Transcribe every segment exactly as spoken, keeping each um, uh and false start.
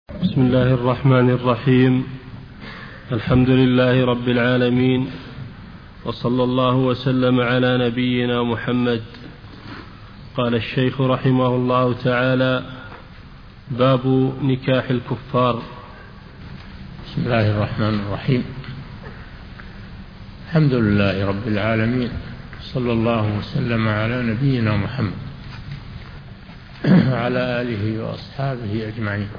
بسم الله الرحمن الرحيم. الحمد لله رب العالمين، وصلى الله وسلم على نبينا محمد. قال الشيخ رحمه الله تعالى: باب نكاح الكفار. بسم الله الرحمن الرحيم. الحمد لله رب العالمين، صلى الله وسلم على نبينا محمد وعلى آله وأصحابه أجمعين.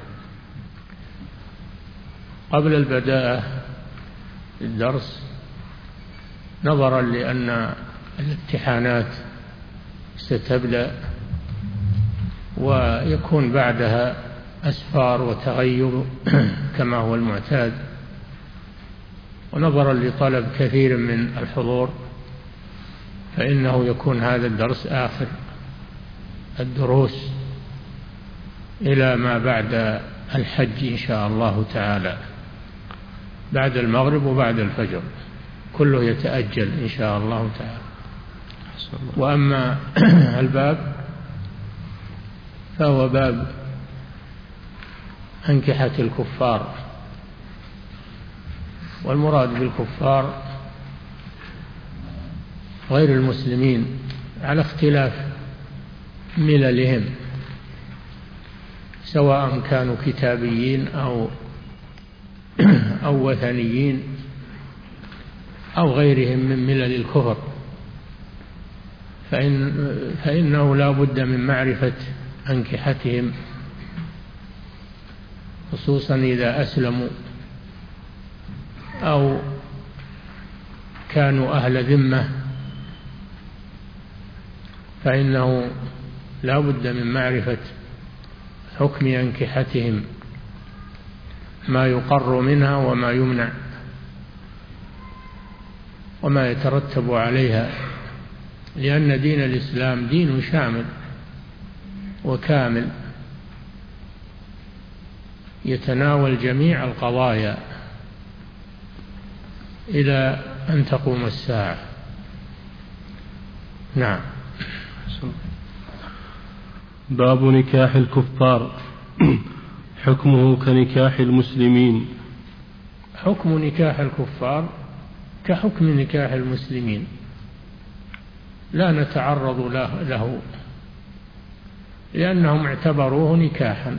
قبل البداءة الدرس، نظرا لأن الامتحانات ستبدأ ويكون بعدها أسفار وتغيب كما هو المعتاد، ونظرا لطلب كثير من الحضور، فإنه يكون هذا الدرس آخر الدروس إلى ما بعد الحج إن شاء الله تعالى، بعد المغرب وبعد الفجر كله يتأجل إن شاء الله تعالى. وأما الباب فهو باب أنكحة الكفار، والمراد بالكفار غير المسلمين على اختلاف مللهم، سواء كانوا كتابيين أو أو وثنيين أو غيرهم من ملل الكفر، فإن فإنه لا بد من معرفة أنكحتهم، خصوصا إذا أسلموا أو كانوا أهل ذمة، فإنه لا بد من معرفة حكم أنكحتهم، ما يقر منها وما يمنع وما يترتب عليها، لأن دين الإسلام دين شامل وكامل يتناول جميع القضايا إلى أن تقوم الساعة. نعم. باب نكاح الكفار. حكمه كنكاح المسلمين. حكم نكاح الكفار كحكم نكاح المسلمين، لا نتعرض له لأنهم اعتبروه نكاحا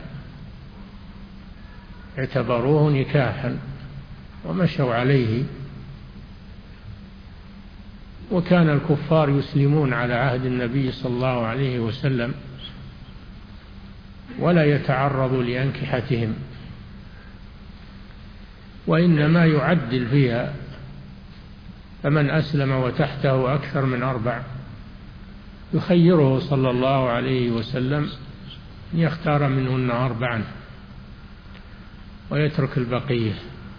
اعتبروه نكاحا ومشوا عليه. وكان الكفار يسلمون على عهد النبي صلى الله عليه وسلم ولا يتعرض لأنكحتهم، وإنما يعدل فيها، فمن أسلم وتحته أكثر من أربع يخيره صلى الله عليه وسلم أن يختار منهن أربعا ويترك البقية.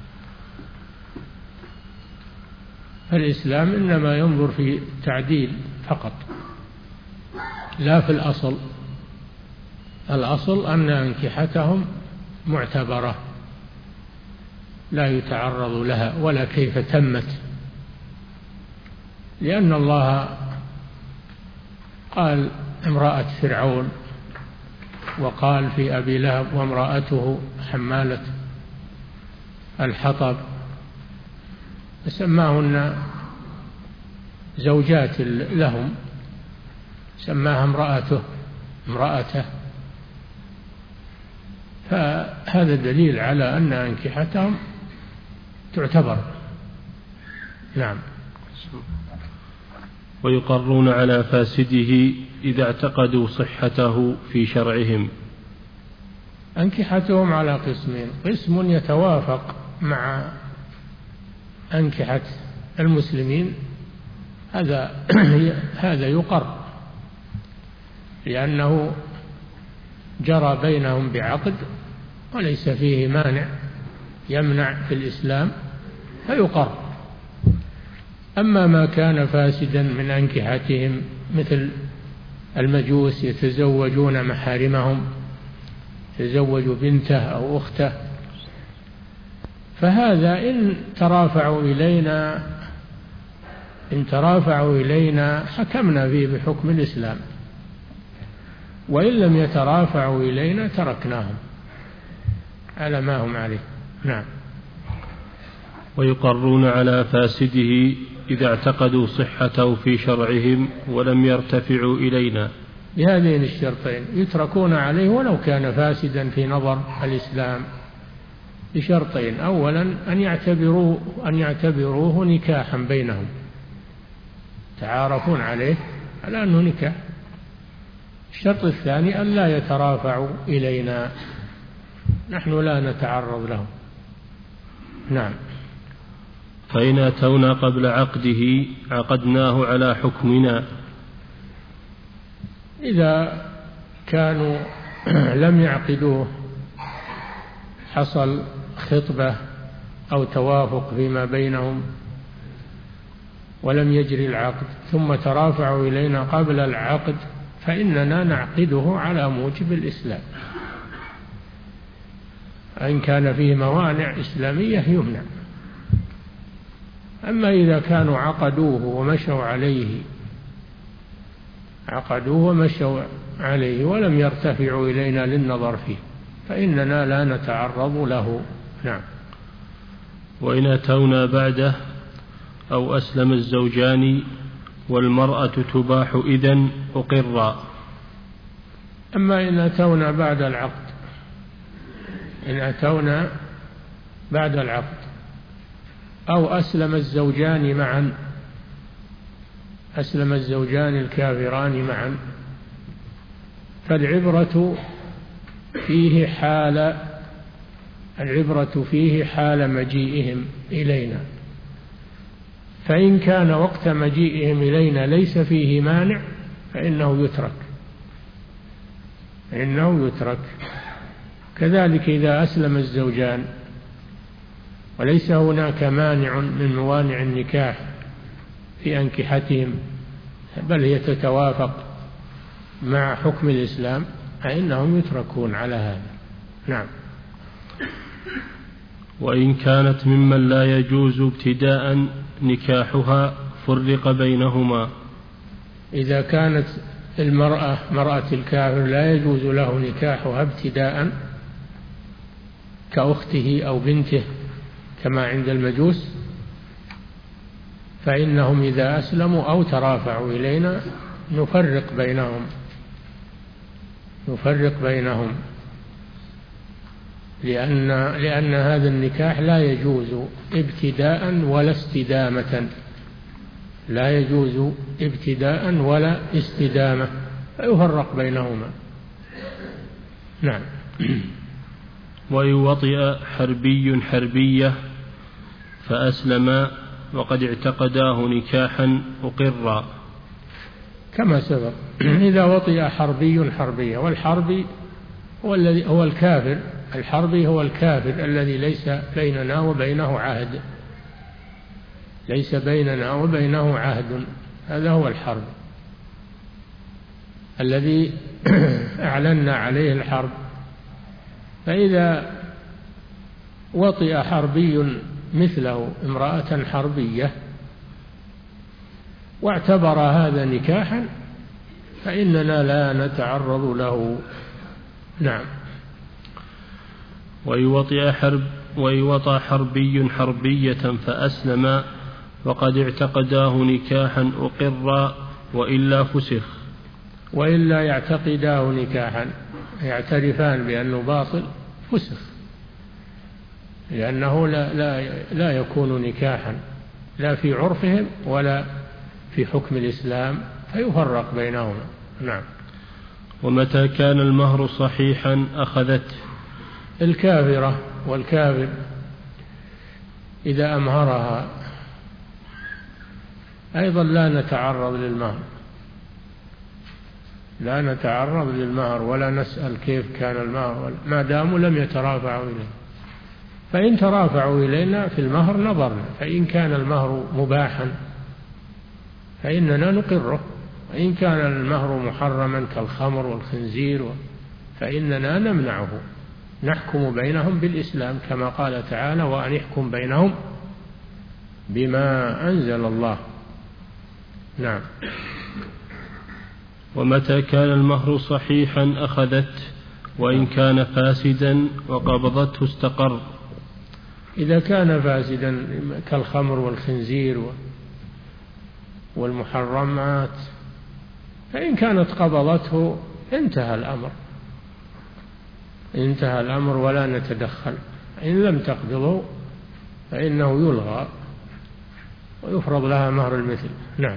فالإسلام إنما ينظر في التعديل فقط لا في الأصل. الأصل أن أنكحتهم معتبرة لا يتعرض لها ولا كيف تمت، لأن الله قال امرأة فرعون، وقال في أبي لهب وامرأته حمالة الحطب، فسماهن زوجات لهم، سماها امرأته امرأته فهذا دليل على أن أنكحتهم تعتبر. نعم. ويقرون على فاسده إذا اعتقدوا صحته في شرعهم. أنكحتهم على قسمين: قسم يتوافق مع أنكحة المسلمين، هذا هذا يقر لأنه جرى بينهم بعقد وليس فيه مانع يمنع في الإسلام فيقر. أما ما كان فاسدا من أنكحتهم مثل المجوس يتزوجون محارمهم، يتزوج بنته أو أخته، فهذا إن ترافعوا إلينا إن ترافعوا إلينا حكمنا فيه بحكم الإسلام، وإن لم يترافعوا إلينا تركناهم. على ما هم عليه. نعم. ويقرون على فاسده إذا اعتقدوا صحته في شرعهم ولم يرتفعوا إلينا. بهذين الشرطين يتركون عليه ولو كان فاسدا في نظر الإسلام بشرطين: أولا أن يعتبروه أن يعتبروه نكاحا بينهم، تعارفون عليه على أنه نكاح. الشرط الثاني أن لا يترافعوا إلينا، نحن لا نتعرض لهم. نعم. فإن أتونا قبل عقده عقدناه على حكمنا. إذا كانوا لم يعقدوه، حصل خطبة أو توافق فيما بينهم ولم يجري العقد ثم ترافعوا إلينا قبل العقد، فإننا نعقده على موجب الإسلام. إن كان فيه موانع إسلامية يمنع. أما إذا كانوا عقدوه ومشوا عليه عقدوه ومشوا عليه ولم يرتفعوا إلينا للنظر فيه، فإننا لا نتعرض له. نعم. وإن أتونا بعده أو أسلم الزوجان والمرأة تباح إذن أقرا. أما إن أتونا بعد العقد إن أتونا بعد العقد أو أسلم الزوجان معا أسلم الزوجان الكافران معا، فالعبرة فيه حال العبرة فيه حال مجيئهم إلينا. فإن كان وقت مجيئهم إلينا ليس فيه مانع فإنه يترك فإنه يترك كذلك إذا أسلم الزوجان وليس هناك مانع من موانع النكاح في أنكحتهم، بل هي تتوافق مع حكم الإسلام، فإنهم يتركون على هذا. نعم. وإن كانت ممن لا يجوز ابتداء نكاحها فرق بينهما. إذا كانت المرأة مرأة الكافر لا يجوز له نكاحها ابتداء كأخته أو بنته كما عند المجوس، فإنهم إذا أسلموا أو ترافعوا إلينا نفرق بينهم نفرق بينهم لأن لأن هذا النكاح لا يجوز ابتداء ولا استدامة لا يجوز ابتداء ولا استدامة فيفرق بينهما. نعم. ويوطئ حربي حربية فأسلم وقد اعتقداه نكاحا أقرا كما سبق. إذا وطئ حربي حربية، والحربي هو الذي هو الكافر الحربي هو الكافر الذي ليس بيننا وبينه عهد ليس بيننا وبينه عهد هذا هو الحرب الذي أعلنا عليه الحرب. فإذا وطئ حربي مثله امرأة حربية واعتبر هذا نكاحا فإننا لا نتعرض له. نعم. ويوطئ حرب ويوطى حربي حربية فأسلم وقد اعتقداه نكاحا أقر وإلا فسخ. وإلا يعتقداه نكاحا يعترفان بأنه باطل فسخ، لأنه لا, لا, لا يكون نكاحا لا في عرفهم ولا في حكم الإسلام فيفرق بينهما. نعم. ومتى كان المهر صحيحا أخذته. الكافرة والكافر إذا أمهرها أيضا لا نتعرض للمهر لا نتعرض للمهر ولا نسأل كيف كان المهر ما داموا لم يترافعوا إليه. فإن ترافعوا إلينا في المهر نظرنا، فإن كان المهر مباحا فإننا نقره، وإن كان المهر محرما كالخمر والخنزير فإننا نمنعه، نحكم بينهم بالإسلام كما قال تعالى: وأن يحكم بينهم بما أنزل الله. نعم. ومتى كان المهر صحيحا أخذت وإن كان فاسدا وقبضته استقر. إذا كان فاسدا كالخمر والخنزير والمحرمات فإن كانت قبضته انتهى الأمر انتهى الأمر ولا نتدخل. إن لم تقبضه فإنه يلغى ويفرض لها مهر المثل. نعم.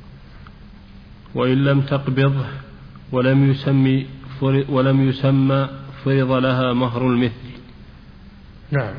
وإن لم تقبضه ولم يسمي ولم يسمى فرض لها مهر المثل. نعم.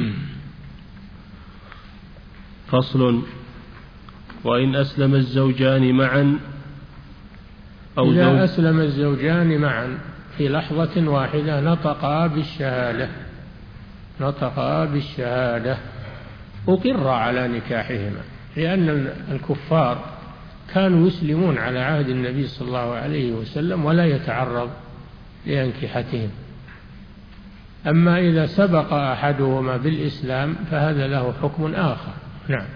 فصل. وإن أسلم الزوجان معا أو إذا زوج أسلم الزوجان معا في لحظة واحدة نطقا بالشهادة نطقا بالشهادة أقر على نكاحهما، لأن الكفار كانوا يسلمون على عهد النبي صلى الله عليه وسلم ولا يتعرض لأنكحتهم. أما إذا سبق أحدهما بالإسلام فهذا له حكم آخر. نعم.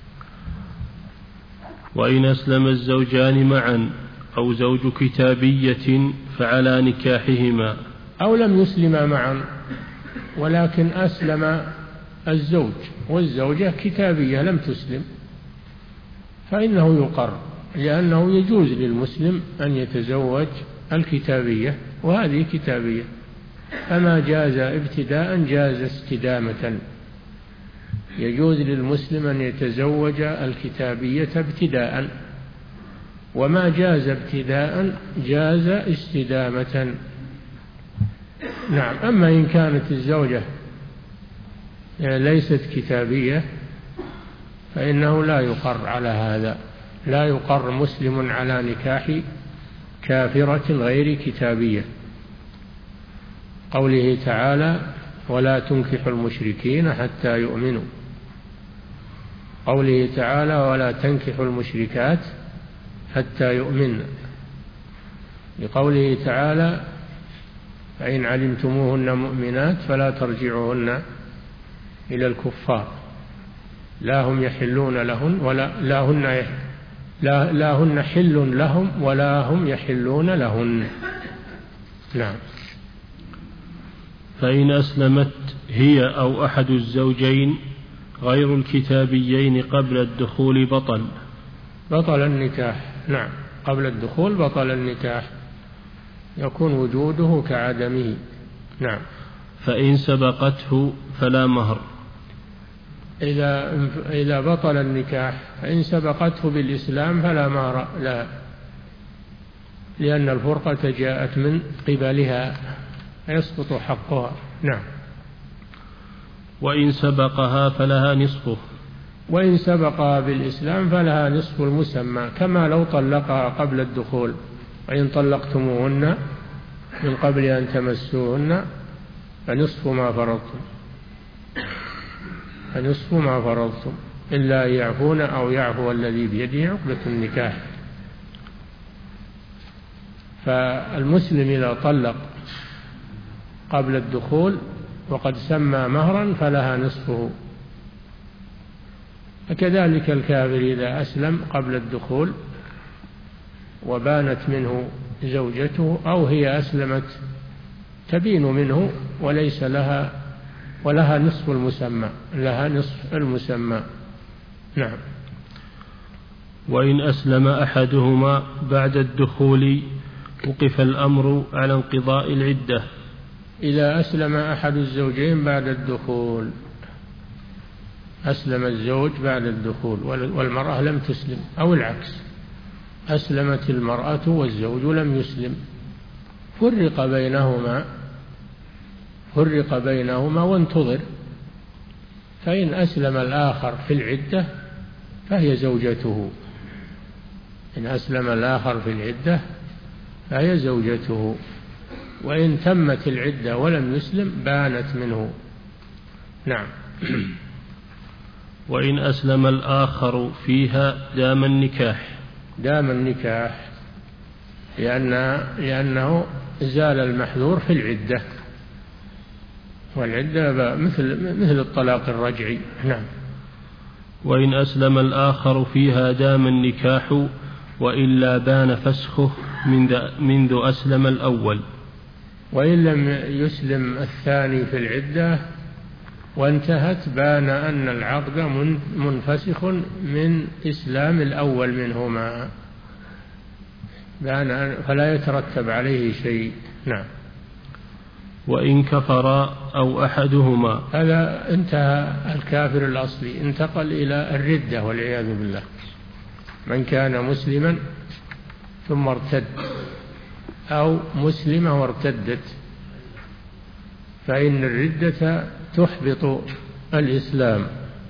وإن أسلم الزوجان معا أو زوج كتابية فعلى نكاحهما. أو لم يسلما معا ولكن أسلم الزوج والزوجة كتابية لم تسلم فإنه يقر، لأنه يجوز للمسلم أن يتزوج الكتابية وهذه كتابية، فما جاز ابتداء جاز استدامة. يجوز للمسلم أن يتزوج الكتابية ابتداء، وما جاز ابتداء جاز استدامة. نعم. أما إن كانت الزوجة ليست كتابية فإنه لا يقر على هذا، لا يقر مسلم على نكاح كافرة غير كتابية. قوله تعالى: ولا تنكحوا المشركين حتى يؤمنوا. قوله تعالى: ولا تنكحوا المشركات حتى يؤمن. لقوله تعالى: فإن علمتموهن مؤمنات فلا ترجعوهن إلى الكفار لا هم يحلون لهن ولا لا هن يح لا, لا هن حل لهم ولا هم يحلون لهن. نعم. فإن أسلمت هي أو أحد الزوجين غير الكتابيين قبل الدخول بطل بطل النكاح. نعم. قبل الدخول بطل النكاح، يكون وجوده كعدمه. نعم. فإن سبقته فلا مهر. إذا إذا بطل النكاح فإن سبقته بالإسلام فلا مهر لها، لأن الفرقة جاءت من قبلها يسقط حقها. نعم. وإن سبقها فلها نصفه. وإن سبقها بالإسلام فلها نصف المسمى، كما لو طلقها قبل الدخول. وإن طلقتموهن من قبل أن تمسوهن فنصف ما فرضتم فنصف ما فرضتم إلا أن يعفون أو يعفو الذي بيده عقدة النكاح. فالمسلم إذا طلق قبل الدخول وقد سمى مهرا فلها نصفه، وكذلك الكافر إذا أسلم قبل الدخول وبانت منه زوجته أو هي أسلمت تبين منه وليس لها ولها نصف المسمى لها نصف المسمى. نعم. وإن أسلم أحدهما بعد الدخول وقف الأمر على انقضاء العدة. إذا أسلم أحد الزوجين بعد الدخول، أسلم الزوج بعد الدخول والمرأة لم تسلم، أو العكس، أسلمت المرأة والزوج لم يسلم، فرق بينهما فرق بينهما وانتظر، فإن أسلم الآخر في العدة فهي زوجته إن أسلم الآخر في العدة فهي زوجته، وإن تمت العدة ولم يسلم بانت منه. نعم. وإن أسلم الآخر فيها دام النكاح. دام النكاح لأن لأنه زال المحذور في العدة، والعدة مثل مثل الطلاق الرجعي. نعم. وإن أسلم الآخر فيها دام النكاح وإلا بان فسخه منذ أسلم الأول. وإن لم يسلم الثاني في العدة وانتهت بان أن العقد منفسخ من إسلام الأول منهما، بان فلا يترتب عليه شيء. نعم. وإن كفر أو أحدهما، هذا انتهى الكافر الأصلي، انتقل إلى الردة والعياذ بالله. من كان مسلما ثم ارتد أو مسلمة وارتدت، فإن الردة تحبط الإسلام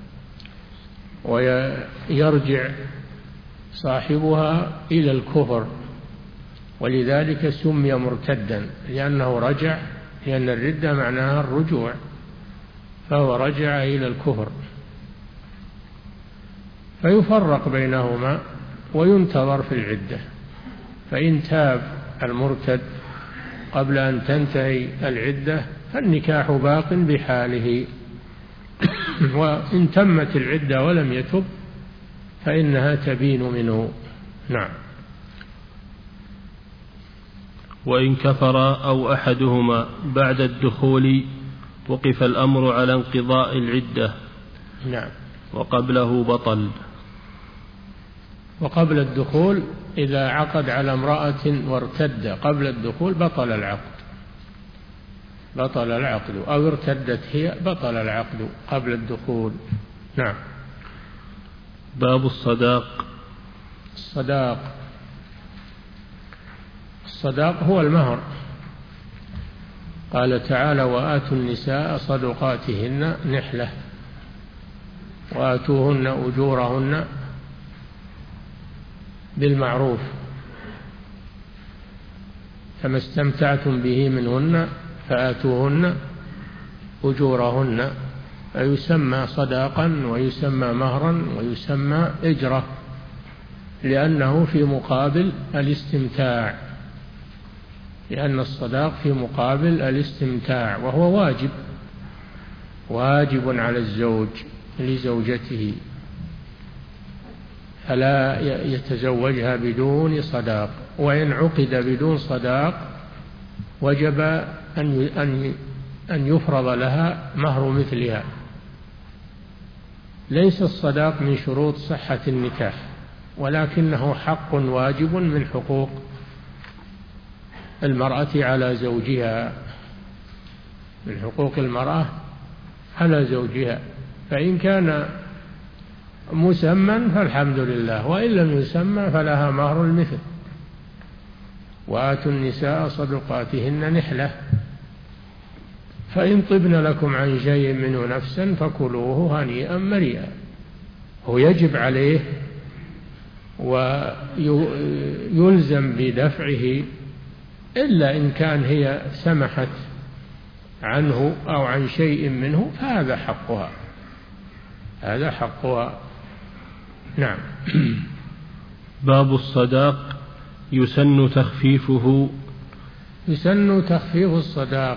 ويرجع صاحبها إلى الكفر، ولذلك سمي مرتدا لأنه رجع، لأن الردة معناها الرجوع، فهو رجع إلى الكفر. فيفرق بينهما وينتظر في العدة، فإن تاب المرتد قبل أن تنتهي العدة فالنكاح باق بحاله، وإن تمت العدة ولم يتب فإنها تبين منه. نعم. وإن كفر أو أحدهما بعد الدخول وقف الأمر على انقضاء العدة. نعم. وقبله بطل. وقبل الدخول إذا عقد على امرأة وارتد قبل الدخول بطل العقد، بطل العقد، أو ارتدت هي بطل العقد قبل الدخول. نعم. باب الصداق. الصداق الصداق هو المهر. قال تعالى: وآتوا النساء صدقاتهن نحلة وآتوهن أجورهن بالمعروف، فما استمتعتم به منهن فآتوهن أجورهن، فيسمى صداقا ويسمى مهرا ويسمى إجرة، لأنه في مقابل الاستمتاع، لأن الصداق في مقابل الاستمتاع، وهو واجب واجب على الزوج لزوجته، فلا يتزوجها بدون صداق، وإن عقد بدون صداق وجب أن أن يفرض لها مهر مثلها. ليس الصداق من شروط صحة النكاح، ولكنه حق واجب من حقوق المرأة على زوجها، من حقوق المرأة على زوجها، فإن كان مسمى فالحمد لله، وإن لم يسمى فلها مهر المثل. وآتوا النساء صدقاتهن نحلة، فإن طبن لكم عن شيء منه نفسا فكلوه هنيئا مريئا. هو يجب عليه ويلزم بدفعه إلا إن كان هي سمحت عنه أو عن شيء منه، فهذا حقها، هذا حقها. نعم. باب الصداق. يسن تخفيفه. يسن تخفيف الصداق،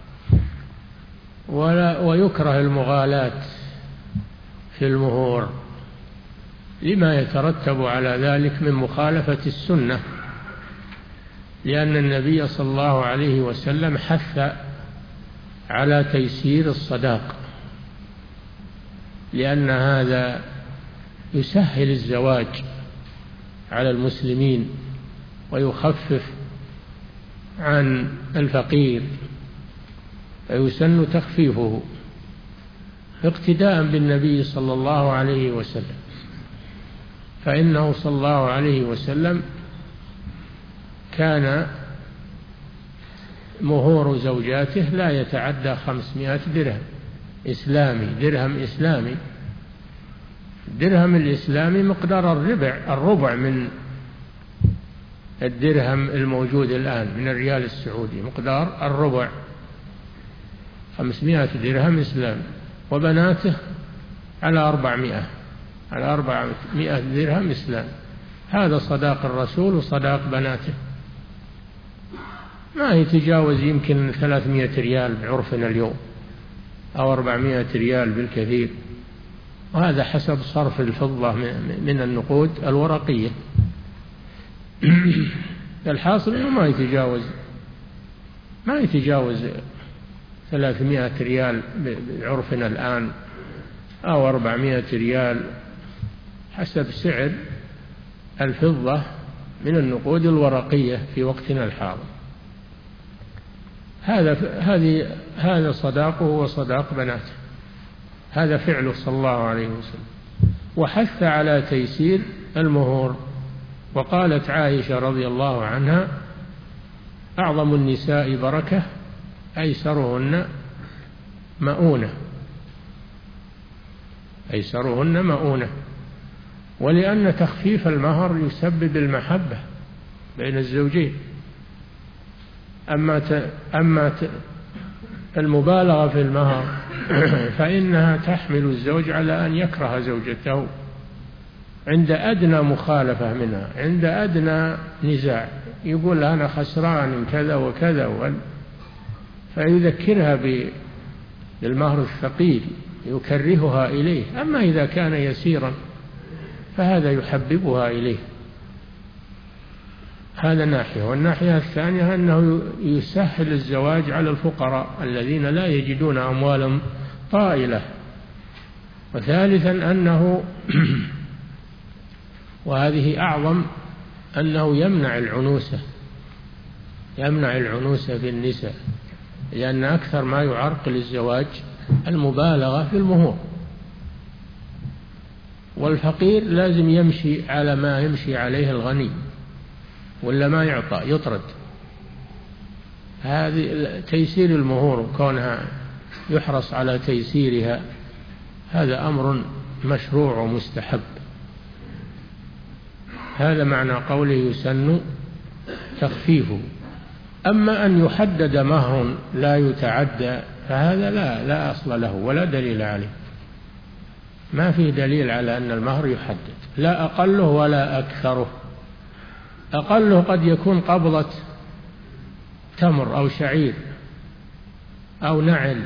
ولا ويكره المغالاة في المهور لما يترتب على ذلك من مخالفة السنة، لأن النبي صلى الله عليه وسلم حث على تيسير الصداق، لأن هذا يسهل الزواج على المسلمين ويخفف عن الفقير، فيسن تخفيفه اقتداء بالنبي صلى الله عليه وسلم، فإنه صلى الله عليه وسلم كان مهور زوجاته لا يتعدى خمسمائة درهم إسلامي، درهم إسلامي. الدرهم الإسلامي مقدار الربع الربع من الدرهم الموجود الآن من الريال السعودي، مقدار الربع، خمسمائة درهم إسلامي. وبناته على أربعمائة على أربعمائة درهم إسلامي. هذا صداق الرسول وصداق بناته، ما يتجاوز يمكن ثلاثمائة ريال بعرفنا اليوم، أو أربعمائة ريال بالكثير، وهذا حسب صرف الفضة من النقود الورقية. الحاصل أنه ما يتجاوز ما يتجاوز ثلاثمائة ريال بعرفنا الآن أو أربعمائة ريال حسب سعر الفضة من النقود الورقية في وقتنا الحاضر. هذا هذه هذا صداقه وصداق بناته، هذا فعله صلى الله عليه وسلم. وحث على تيسير المهور، وقالت عائشة رضي الله عنها: أعظم النساء بركة أيسرهن مؤونة، أيسرهن مؤونة. ولأن تخفيف المهر يسبب المحبة بين الزوجين. أما ت... أما ت... المبالغة في المهر فإنها تحمل الزوج على أن يكره زوجته عند أدنى مخالفة منها، عند أدنى نزاع، يقول أنا خسران كذا وكذا و... فيذكرها بالمهر الثقيل يكرهها إليه. أما إذا كان يسيرا فهذا يحببها إليه. هذا ناحية. والناحية الثانية أنه يسهل الزواج على الفقراء الذين لا يجدون أموالا طائلة. وثالثا أنه وهذه أعظم، أنه يمنع العنوسة، يمنع العنوسة في النساء، لأن أكثر ما يعرقل الزواج المبالغة في المهور. والفقير لازم يمشي على ما يمشي عليه الغني، ولا ما يعطى يطرد. هذه تيسير المهور وكونها يحرص على تيسيرها هذا أمر مشروع ومستحب. هذا معنى قوله يسن تخفيفه. أما أن يحدد مهر لا يتعدى فهذا لا لا أصل له ولا دليل عليه. ما فيه دليل على أن المهر يحدد، لا أقله ولا أكثره. أقله قد يكون قبضة تمر أو شعير أو نعل،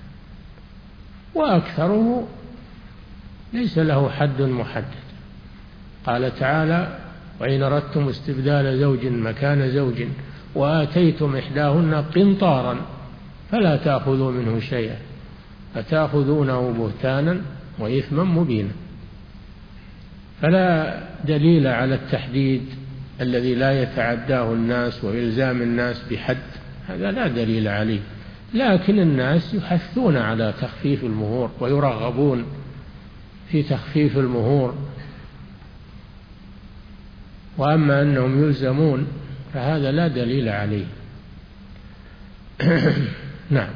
وأكثره ليس له حد محدد. قال تعالى: وإن أردتم استبدال زوج مكان زوج وآتيتم إحداهن قنطارا فلا تأخذوا منه شيئا أتأخذونه بهتانا وإثما مبينا. فلا دليل على التحديد الذي لا يتعداه الناس وإلزام الناس بحد، هذا لا دليل عليه. لكن الناس يحثون على تخفيف المهور ويرغبون في تخفيف المهور. وأما أنهم يلزمون فهذا لا دليل عليه. نعم.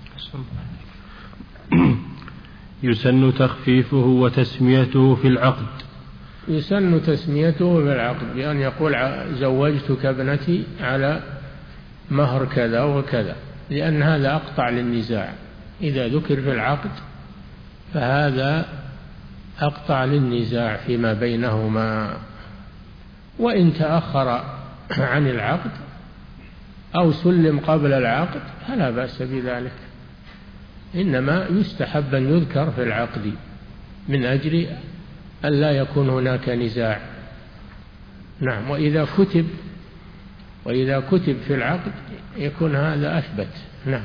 يسن تخفيفه وتسميته في العقد. يسن تسميته في العقد بأن يقول زوجتك ابنتي على مهر كذا وكذا، لأن هذا أقطع للنزاع. إذا ذكر في العقد فهذا أقطع للنزاع فيما بينهما. وإن تأخر عن العقد أو سلم قبل العقد فلا بأس بذلك، إنما يستحب أن يذكر في العقد من أجل أن لا يكون هناك نزاع. نعم. وإذا كتب وإذا كتب في العقد يكون هذا أثبت. نعم.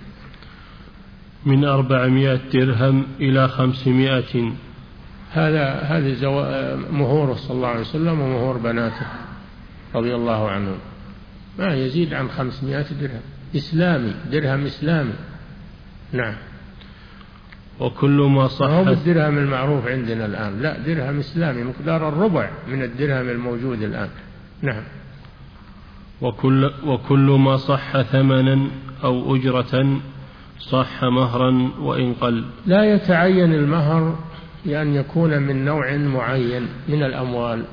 من أربعمائة درهم إلى خمسمائة. هذا هذا مهور صلى الله عليه وسلم ومهور بناته رضي الله عنهم، ما يزيد عن خمسمائة درهم إسلامي، درهم إسلامي. نعم. وكل ما صح هو بالدرهم المعروف عندنا الآن، لا، درهم إسلامي مقدار الربع من الدرهم الموجود الآن. نعم. وكل, وكل ما صح ثمنا أو أجرة صح مهرا وإن قل. لا يتعين المهر بأن يكون من نوع معين من الأموال،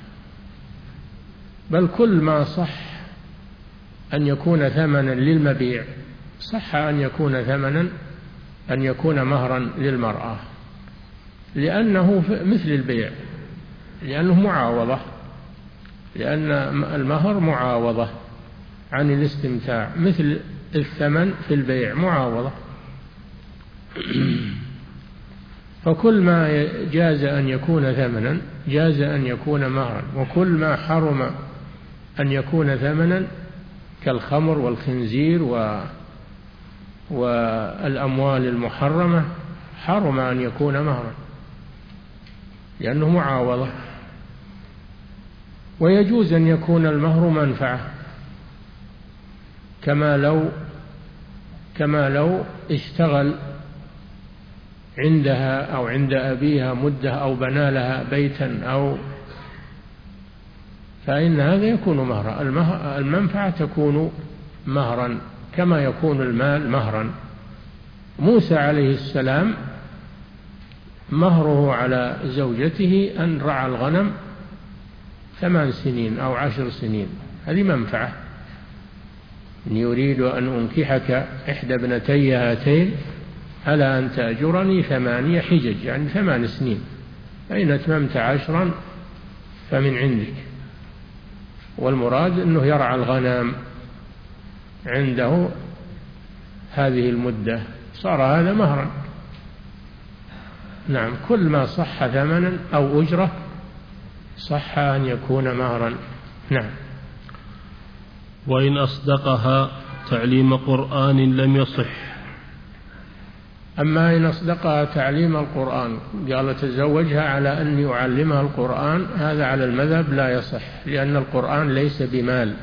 بل كل ما صح أن يكون ثمنا للمبيع صح أن يكون ثمنا أن يكون مهرا للمرأة، لأنه مثل البيع، لأنه معاوضة، لأن المهر معاوضة عن الاستمتاع، مثل الثمن في البيع معاوضة. فكل ما جاز أن يكون ثمنا جاز أن يكون مهرا، وكل ما حرم أن يكون ثمنا كالخمر والخنزير و والأموال المحرمة حرم أن يكون مهرا لأنه معاوضة. ويجوز أن يكون المهر منفعة كما لو كما لو اشتغل عندها أو عند أبيها مدة أو بنى لها بيتا أو فإن هذا يكون مهرا. المنفعة تكون مهرا كما يكون المال مهرا. موسى عليه السلام مهره على زوجته أن رعى الغنم ثمان سنين أو عشر سنين، هذه منفعة. إن يريد أن أنكحك إحدى ابنتي هاتين على أن تأجرني ثمانية حجج، يعني ثمان سنين، فإن أتممت عشرا فمن عندك. والمراد أنه يرعى الغنم عنده هذه المدة، صار هذا مهرا. نعم، كل ما صح ثمنا أو أجرة صح أن يكون مهرا. نعم. وإن أصدقها تعليم قرآن لم يصح. أما إن أصدقها تعليم القرآن، قال تزوجها على أن يعلمها القرآن، هذا على المذهب لا يصح، لأن القرآن ليس بمال،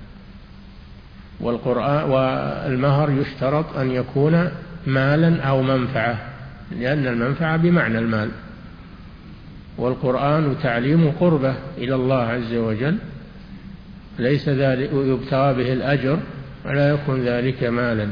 والقرآن والمهر يشترط أن يكون مالا أو منفعة، لأن المنفعة بمعنى المال، والقرآن تعليم قربة إلى الله عز وجل، ليس ذلك يبتغى به الأجر ولا يكون ذلك مالا.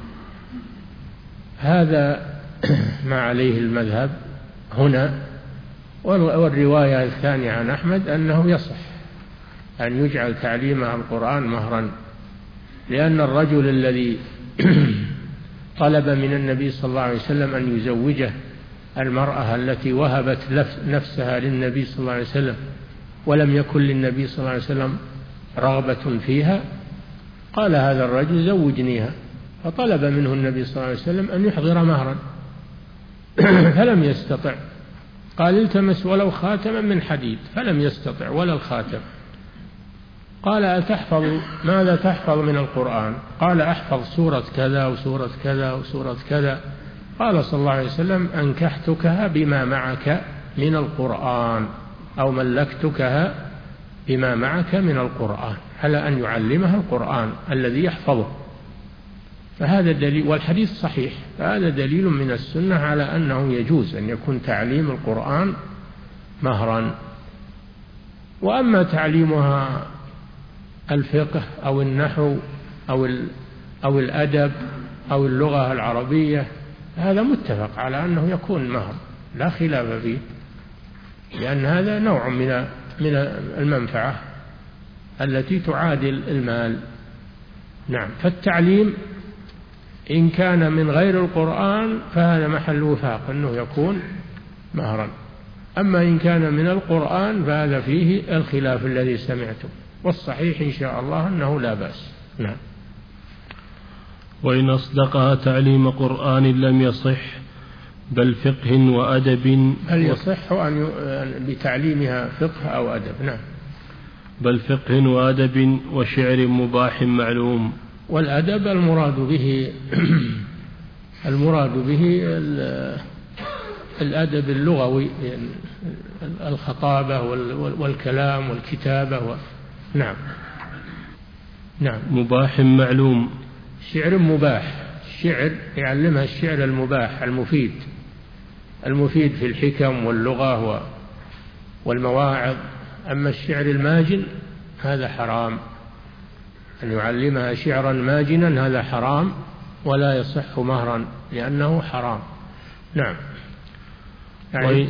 هذا ما عليه المذهب هنا. والرواية الثانية عن أحمد أنه يصح أن يجعل تعليمها القرآن مهرا، لأن الرجل الذي طلب من النبي صلى الله عليه وسلم أن يزوجه المرأة التي وهبت نفسها للنبي صلى الله عليه وسلم ولم يكن للنبي صلى الله عليه وسلم رغبة فيها، قال هذا الرجل زوجنيها، فطلب منه النبي صلى الله عليه وسلم أن يحضر مهرا فلم يستطع، قال التمس ولو خاتما من حديد، فلم يستطع ولا الخاتم. قال أتحفظ ماذا تحفظ من القرآن؟ قال أحفظ سورة كذا وسورة كذا وسورة كذا. قال صلى الله عليه وسلم أنكحتكها بما معك من القرآن، أو ملكتكها بما معك من القرآن، على أن يعلمها القرآن الذي يحفظه. فهذا دليل، والحديث صحيح، فهذا دليل من السنة على أنه يجوز أن يكون تعليم القرآن مهرا. وأما تعليمها الفقه أو النحو أو أو الأدب أو اللغة العربية، هذا متفق على أنه يكون مهر، لا خلاف فيه، لأن هذا نوع من من المنفعة التي تعادل المال. نعم. فالتعليم إن كان من غير القرآن فهذا محل وفاق أنه يكون مهرا، أما إن كان من القرآن فهذا فيه الخلاف الذي سمعته، والصحيح إن شاء الله أنه لا بأس. نعم. وإن أصدقها تعليم قرآن لم يصح، بل فقه وأدب. هل يصح أن بتعليمها فقه أو أدب؟ نعم. بل فقه وأدب وشعر مباح معلوم. والأدب المراد به المراد به الأدب اللغوي، الخطابة والكلام والكتابة و... نعم. نعم. مباح معلوم. شعر مباح، الشعر يعلمها الشعر المباح المفيد، المفيد في الحكم واللغة والمواعظ. أما الشعر الماجن هذا حرام، أن يعلمها شعرا ماجنا هذا حرام ولا يصح مهرا لأنه حرام. نعم. يعني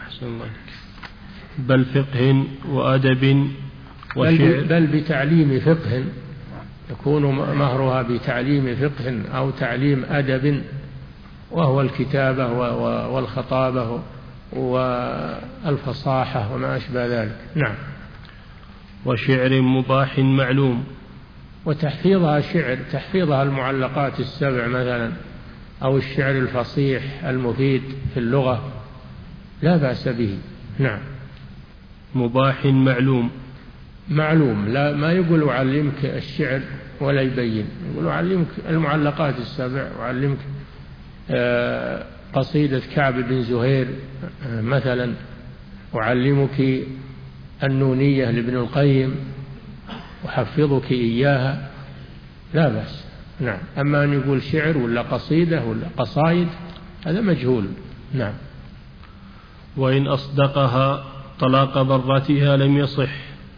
بل فقه وأدب وشعر. بل, بل بتعليم فقه، يكون مهرها بتعليم فقه أو تعليم أدب، وهو الكتابة والخطابة والفصاحة وما أشبه ذلك. نعم. وشعر مباح معلوم. وتحفيظها شعر، تحفيظها المعلقات السبع مثلا، أو الشعر الفصيح المفيد في اللغة لا بأس به. نعم. مباح معلوم. معلوم، لا ما يقول أعلمك الشعر ولا يبين. يقول أعلمك المعلقات السبع، وأعلمك قصيدة كعب بن زهير مثلا، أعلمك النونية لابن القيم، أحفظك إياها، لا بأس. نعم. أما أن يقول شعر ولا قصيدة ولا قصائد هذا مجهول. نعم. وإن أصدقها طلاق ضرتها لم يصح.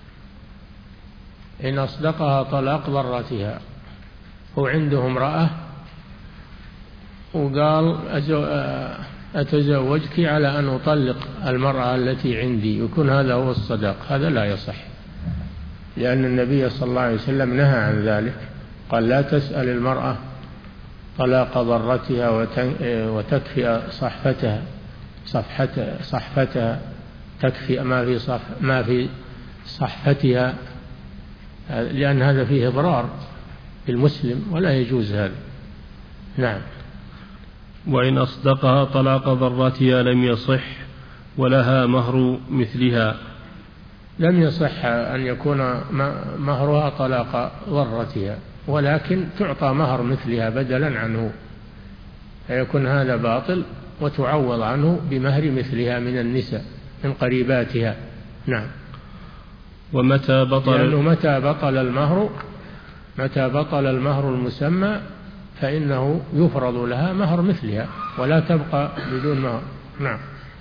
إن أصدقها طلاق ضرتها، هو عنده امرأة وقال أتزوجك على أن أطلق المرأة التي عندي، يكون هذا هو الصداق، هذا لا يصح، لأن النبي صلى الله عليه وسلم نهى عن ذلك، قال لا تسأل المرأة طلاق ضرتها وتكفي صحفتها صفحتها صحفتها تكفي ما في صف ما في صحفتها، لأن هذا فيه إضرار بالمسلم ولا يجوز هذا. نعم. وإن أصدقها طلاق ضرتها لم يصح ولها مهر مثلها. لم يصح أن يكون مهرها طلاق ضرتها، ولكن تعطى مهر مثلها بدلا عنه، فيكون هذا باطل، وتعوض عنه بمهر مثلها من النساء من قريباتها. نعم. ومتى بطل لأنه متى بطل المهر متى بطل المهر المسمى فإنه يفرض لها مهر مثلها ولا تبقى بدون مهر. نعم.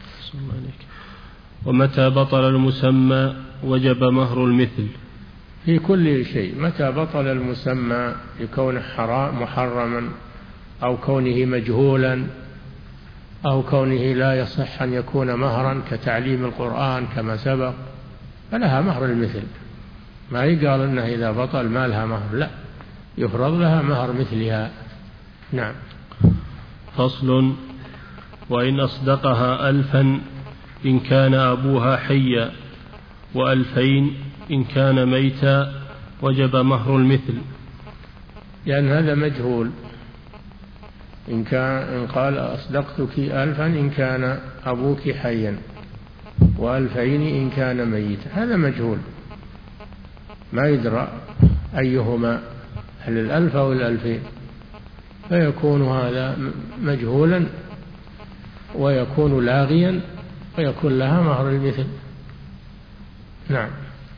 ومتى بطل المسمى وجب مهر المثل. في كل شيء، متى بطل المسمى لكونه حرام محرما أو كونه مجهولا أو كونه لا يصح أن يكون مهرا كتعليم القرآن كما سبق، فلها مهر المثل، ما يقال أنه إذا بطل ما لها مهر، لا، يفرض لها مهر مثلها. نعم. فصل. وإن أصدقها ألفا إن كان أبوها حيا وألفين إن كان ميتا وجب مهر المثل. لأن هذا مجهول. إن كان إن قال أصدقتك ألفا إن كان أبوك حيا وألفين إن كان ميتا، هذا مجهول، ما يدرى أيهما، هل الألف أو الألفين، فيكون هذا مجهولا ويكون لاغيا ويكون لها مهر المثل. نعم.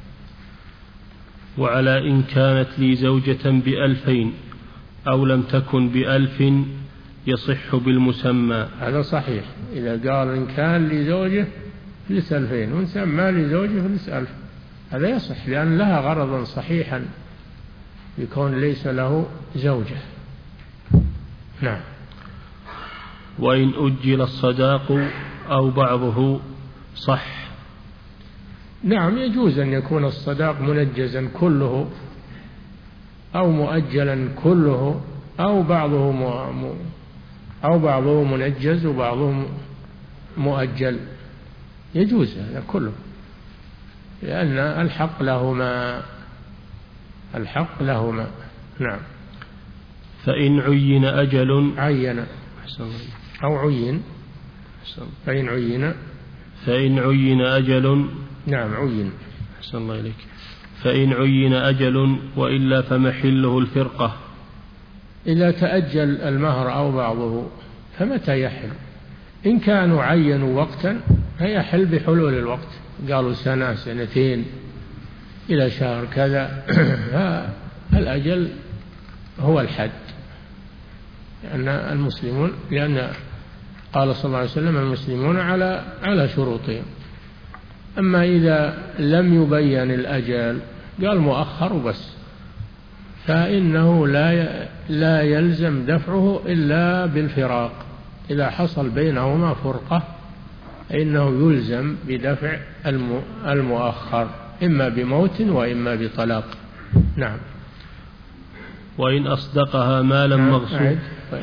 وعلى إن كانت لي زوجة بألفين أو لم تكن بألف يصح بالمسمى. هذا صحيح، إذا قال إن كان لي زوجة فلس ألفين وإن سمى لي زوجة فلس ألف، هذا يصح لأن لها غرضا صحيحا يكون ليس له زوجة. نعم. وإن أجل الصداق أو بعضه صح. نعم، يجوز أن يكون الصداق منجزا كله أو مؤجلا كله أو بعضه م... أو بعضه منجز وبعضه مؤجل، يجوز هذا كله، لأن الحق لهما الحق لهما. نعم. فإن عين أجل عين أو عين فإن عين فإن عين أجل. نعم، عين. أحسن الله إليك. فإن عين أجل وإلا فمحله الفرقة. إذا تأجل المهر أو بعضه فمتى يحل؟ إن كانوا عينوا وقتا فيحل بحلول الوقت، قالوا سنة سنتين إلى شهر كذا، فالأجل هو الحد، لأن المسلمون لأن قال صلى الله عليه وسلم المسلمون على على شروطهم. أما إذا لم يبين الأجل قال مؤخر وبس، فإنه لا لا يلزم دفعه إلا بالفراق. إذا حصل بينهما فرقة إنه يلزم بدفع المؤخر إما بموت وإما بطلاق. نعم. وإن أصدقها مالا مغصوب.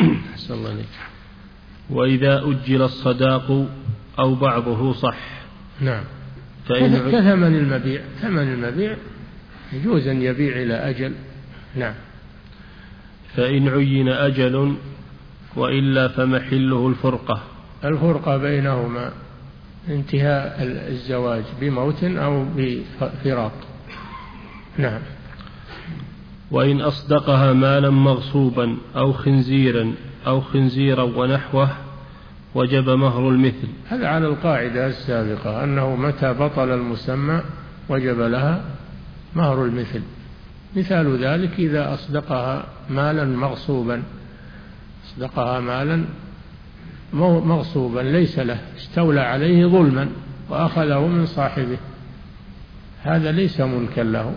وإذا أجل الصداق أو بعضه صح. نعم. كثمن المبيع، ثمن المبيع يجوز أن يبيع إلى أجل. نعم. فإن عين أجل وإلا فمحله الفرقة. الفرقة بينهما انتهاء الزواج بموت أو بفراق. نعم. وإن أصدقها مالا مغصوبا أو خنزيرا أو خنزيرا ونحوه وجب مهر المثل. هذا على القاعدة السابقة أنه متى بطل المسمى وجب لها مهر المثل. مثال ذلك إذا أصدقها مالا مغصوبا، أصدقها مالا مغصوبا ليس له، استولى عليه ظلما وأخذه من صاحبه، هذا ليس ملكا له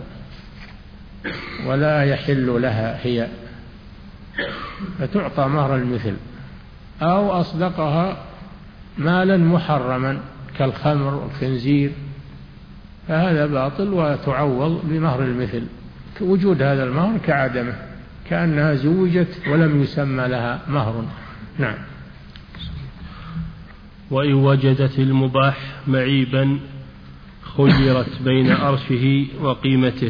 ولا يحل لها هي، فتعطى مهر المثل. أو أصدقها مالا محرما كالخمر والخنزير، فهذا باطل وتعوض بمهر المثل، وجود هذا المهر كعدمه، كأنها زوجت ولم يسمى لها مهر. نعم. وإن وجدت المباح معيبا خيرت بين أرشه وقيمته.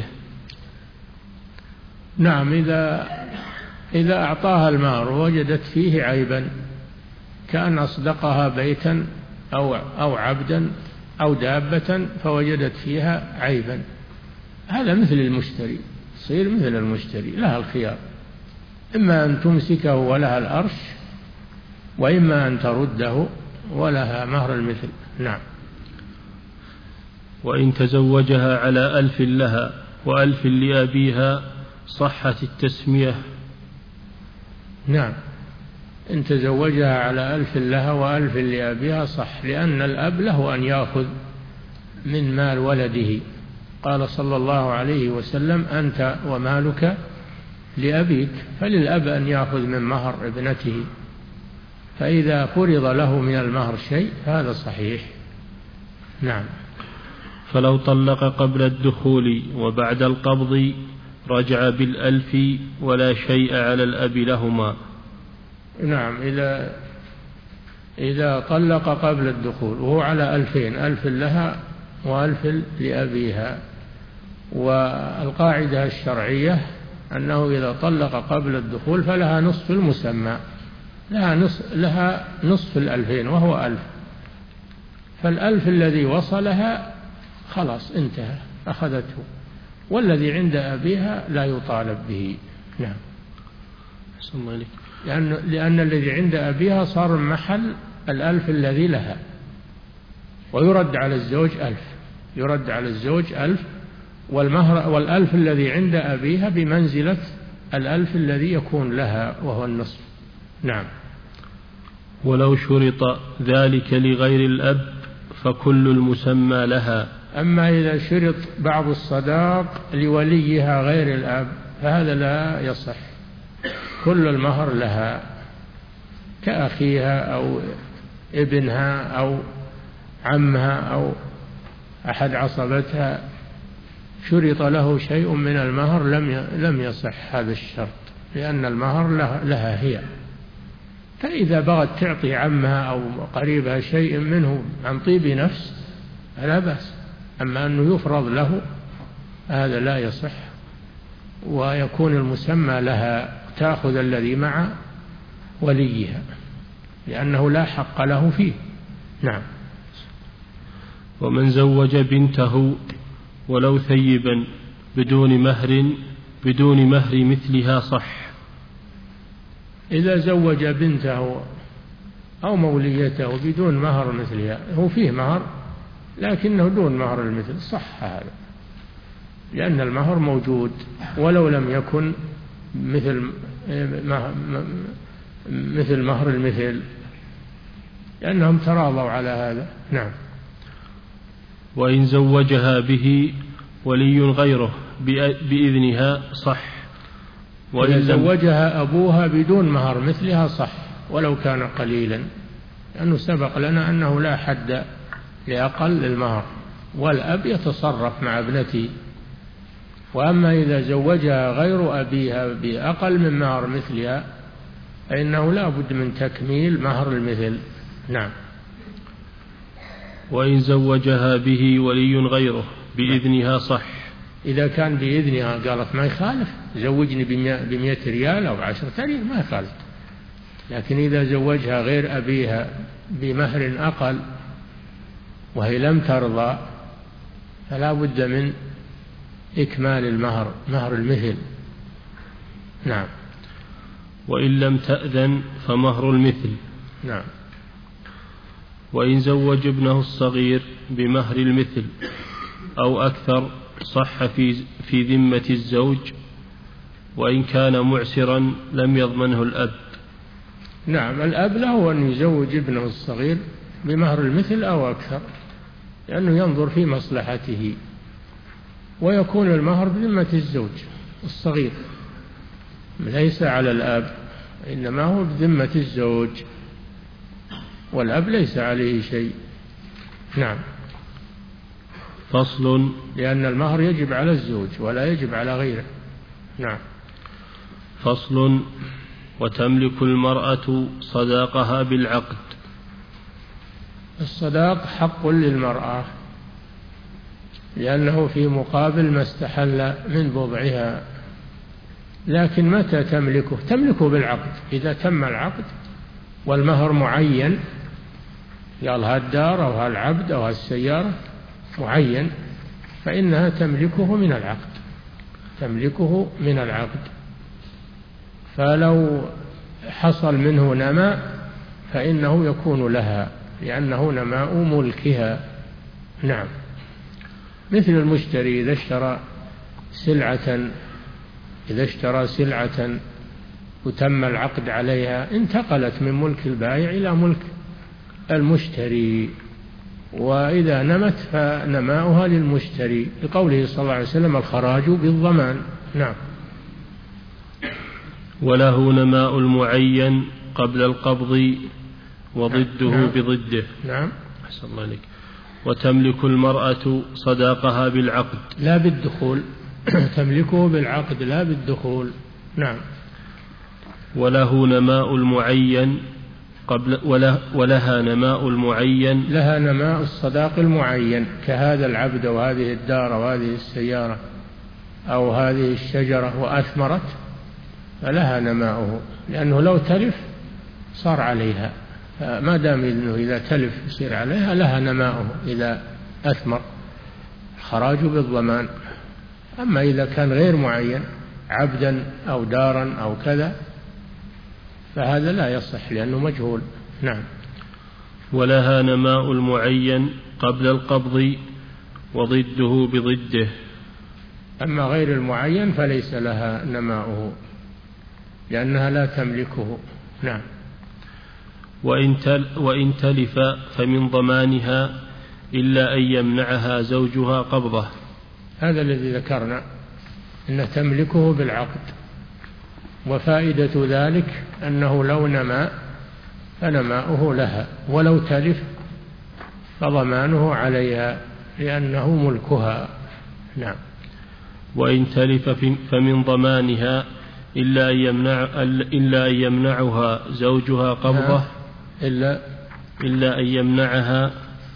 نعم، إذا إذا أعطاها المهر ووجدت فيه عيبا، كأن أصدقها بيتا أو أو عبدا أو دابة فوجدت فيها عيبا، هذا مثل المشتري، يصير مثل المشتري، لها الخيار، إما أن تمسكه ولها الأرش، وإما أن ترده ولها مهر المثل. نعم. وإن تزوجها على ألف لها وألف لأبيها صحت التسمية. نعم، إن تزوجها على ألف لها وألف لأبيها صح، لأن الأب له أن يأخذ من مال ولده، قال صلى الله عليه وسلم أنت ومالك لأبيك، فللأب أن يأخذ من مهر ابنته، فإذا فرض له من المهر شيء هذا صحيح. نعم. فلو طلق قبل الدخول وبعد القبض رجع بالألف ولا شيء على الأب لهما. نعم، إذا إذا طلق قبل الدخول وهو على ألفين، ألف لها وألف لأبيها، والقاعدة الشرعية أنه إذا طلق قبل الدخول فلها نصف المسمى، لها نصف, لها نصف الألفين وهو ألف، فالألف الذي وصلها خلاص انتهى أخذته، والذي عند أبيها لا يطالب به. نعم. لأن, لأن الذي عند أبيها صار محل الألف الذي لها، ويرد على الزوج ألف، يرد على الزوج ألف، والمهر والألف الذي عند أبيها بمنزلة الألف الذي يكون لها وهو النصف. نعم. ولو شرط ذلك لغير الأب فكل المسمى لها. أما إذا شرط بعض الصداق لوليها غير الأب فهذا لا يصح، كل المهر لها، كأخيها أو ابنها أو عمها أو أحد عصبتها، شرط له شيء من المهر لم لم يصح هذا الشرط، لأن المهر لها هي. فإذا بغت تعطي عمها أو قريبها شيء منه عن طيب نفس فلا بأس، أما أنه يفرض له هذا لا يصح، ويكون المسمى لها، تأخذ الذي مع وليها لأنه لا حق له فيه. نعم. ومن زوج بنته ولو ثيبا بدون مهر بدون مهر مثلها صح. إذا زوج بنته أو موليته بدون مهر مثلها، هو فيه مهر لكنه دون مهر المثل، صح هذا، لأن المهر موجود ولو لم يكن مثل مثل مهر المثل، لأنهم تراضوا على هذا. نعم. وإن زوجها به ولي غيره بإذنها صح. وإن زوجها أبوها بدون مهر مثلها صح ولو كان قليلا، لأنه سبق لنا أنه لا حد لأقل المهر، والأب يتصرف مع ابنته. وأما إذا زوجها غير أبيها بأقل من مهر مثلها فإنه لا بد من تكميل مهر المثل. نعم. وإن زوجها به ولي غيره بإذنها صح. إذا كان بإذنها قالت ما يخالف، زوجني بمئة ريال أو عشرة ريال ما يخالف، لكن إذا زوجها غير أبيها بمهر أقل وهي لم ترضى فلا بد من إكمال المهر، مهر المثل، نعم. وإن لم تأذن فمهر المثل. نعم. وإن زوج ابنه الصغير بمهر المثل أو أكثر صح في في ذمة الزوج، وإن كان معسرا لم يضمنه الأب. نعم، الأب له أن يزوج ابنه الصغير بمهر المثل أو أكثر، لأنه ينظر في مصلحته، ويكون المهر بذمة الزوج الصغير ليس على الأب، إنما هو بذمة الزوج، والأب ليس عليه شيء. نعم. فصل. لأن المهر يجب على الزوج ولا يجب على غيره. نعم. فصل. وتملك المرأة صداقها بالعقد. الصداق حق للمرأة، لأنه في مقابل ما استحل من بضعها، لكن متى تملكه؟ تملكه بالعقد. إذا تم العقد والمهر معين، قال هالدار أو هالعبد أو هالسيارة معين، فإنها تملكه من العقد، تملكه من العقد. فلو حصل منه نماء فإنه يكون لها، لأنه نماء ملكها. نعم. مثل المشتري إذا اشترى سلعة إذا اشترى سلعة وتم العقد عليها، انتقلت من ملك البائع إلى ملك المشتري، وإذا نمت فنماؤها للمشتري، لقوله صلى الله عليه وسلم الخراج بالضمان. نعم. وله نماء المعين قبل القبض وضده نعم. بضده. نعم. أحسن الله عليك. وتملك المرأة صداقها بالعقد لا بالدخول تملكه بالعقد لا بالدخول. نعم. وله نماء المعين قبل وله ولها نماء المعين لها نماء الصداق المعين، كهذا العبد أو هذه الدار أو هذه السيارة أو هذه الشجرة وأثمرت، فلها نماؤه، لأنه لو تلف صار عليها، ما دام إنه إذا تلف يصير عليها، لها نماؤه إذا أثمر، خراج بالضمان. أما إذا كان غير معين، عبدا أو دارا أو كذا، فهذا لا يصح لأنه مجهول. نعم. ولها نماء المعين قبل القبض وضده بضده. أما غير المعين فليس لها نماؤه، لأنها لا تملكه. نعم. وإن, تل وإن تلف فمن ضمانها إلا أن يمنعها زوجها قبضه. هذا الذي ذكرنا أن تملكه بالعقد، وفائدة ذلك أنه لو نما فنماؤه لها، ولو تلف فضمانه عليها لأنه ملكها. نعم. وإن تلف فمن ضمانها إلا أن يمنع إلا أن يمنعها زوجها قبضه إلا إلا أن يمنعها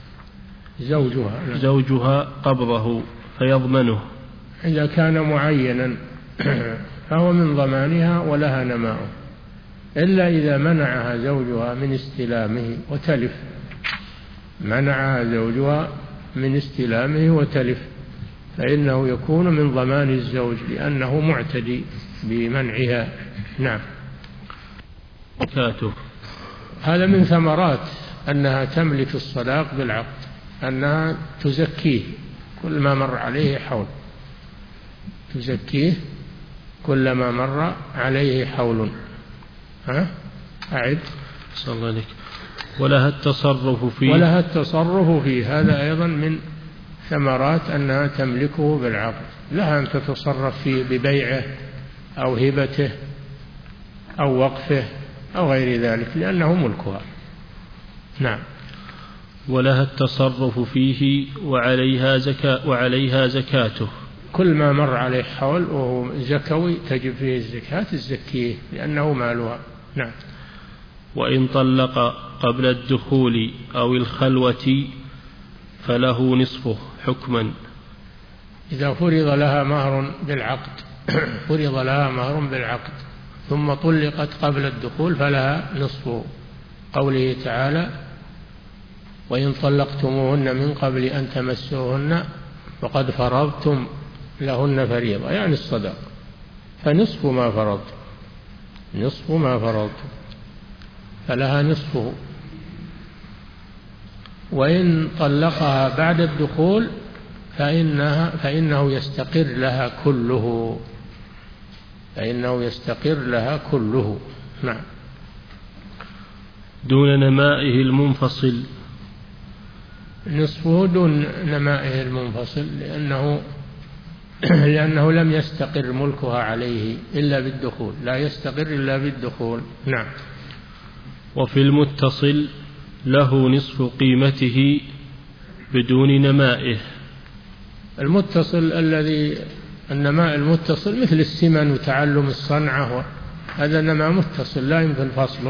زوجها زوجها قبضه فيضمنه. إذا كان معينا فهو من ضمانها ولها نماؤه، إلا إذا منعها زوجها من استلامه وتلف، منعها زوجها من استلامه وتلف، فإنه يكون من ضمان الزوج لأنه معتدي بمنعها. نعم. كاتب. هذا من ثمرات أنها تملك الصداق بالعقد، أنها تزكيه كل ما مر عليه حول، تزكيه كلما مر عليه حول. ها؟ أعد. صلى الله عليك. ولها التصرف فيه ولها التصرف فيه هذا أيضا من ثمرات أنها تملكه بالعقد، لها أن تتصرف فيه ببيعه أو هبته أو وقفه أو غير ذلك، لأنه ملكها. نعم. ولها التصرف فيه وعليها زكاة وعليها زكاته. كل ما مر عليه حول وهو زكوي تجب فيه الزكاة تزكيه لأنه مالها. نعم. وإن طلق قبل الدخول أو الخلوة فله نصفه حكما. إذا فرض لها مهر بالعقد فرض لها مهر بالعقد ثم طلقت قبل الدخول فلها نصفه، قوله تعالى وإن طلقتموهن من قبل أن تمسوهن فقد فرضتم لهن فريضة، يعني الصداق. فنصف ما فرضت، نصف ما فرضت، فلها نصفه. وإن طلقها بعد الدخول فإنها فإنه يستقر لها كله، فإنه يستقر لها كله. نعم. دون نمائه المنفصل، نصفه دون نمائه المنفصل، لأنه لأنه لم يستقر ملكها عليه إلا بالدخول، لا يستقر إلا بالدخول. نعم. وفي المتصل له نصف قيمته بدون نمائه. المتصل الذي النماء المتصل مثل السمن وتعلم الصنعة، هذا نماء متصل لا يمكن فصله،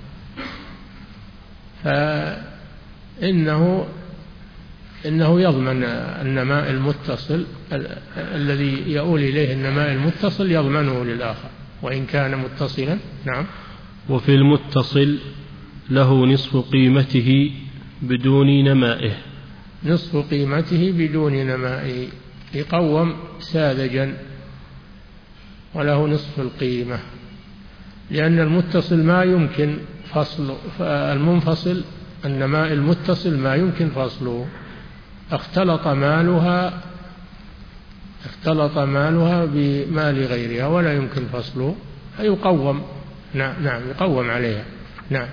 فإنه إنه يضمن النماء المتصل الذي يؤول إليه النماء المتصل يضمنه للآخر وإن كان متصلا. نعم. وفي المتصل له نصف قيمته بدون نمائه، نصف قيمته بدون نمائه، يقوم ساذجا وله نصف القيمة، لأن المتصل ما يمكن فصله، فالمنفصل النماء المتصل ما يمكن فصله، اختلط مالها اختلط مالها بمال غيرها ولا يمكن فصله، فيقوم. نعم نعم يقوم عليها. نعم.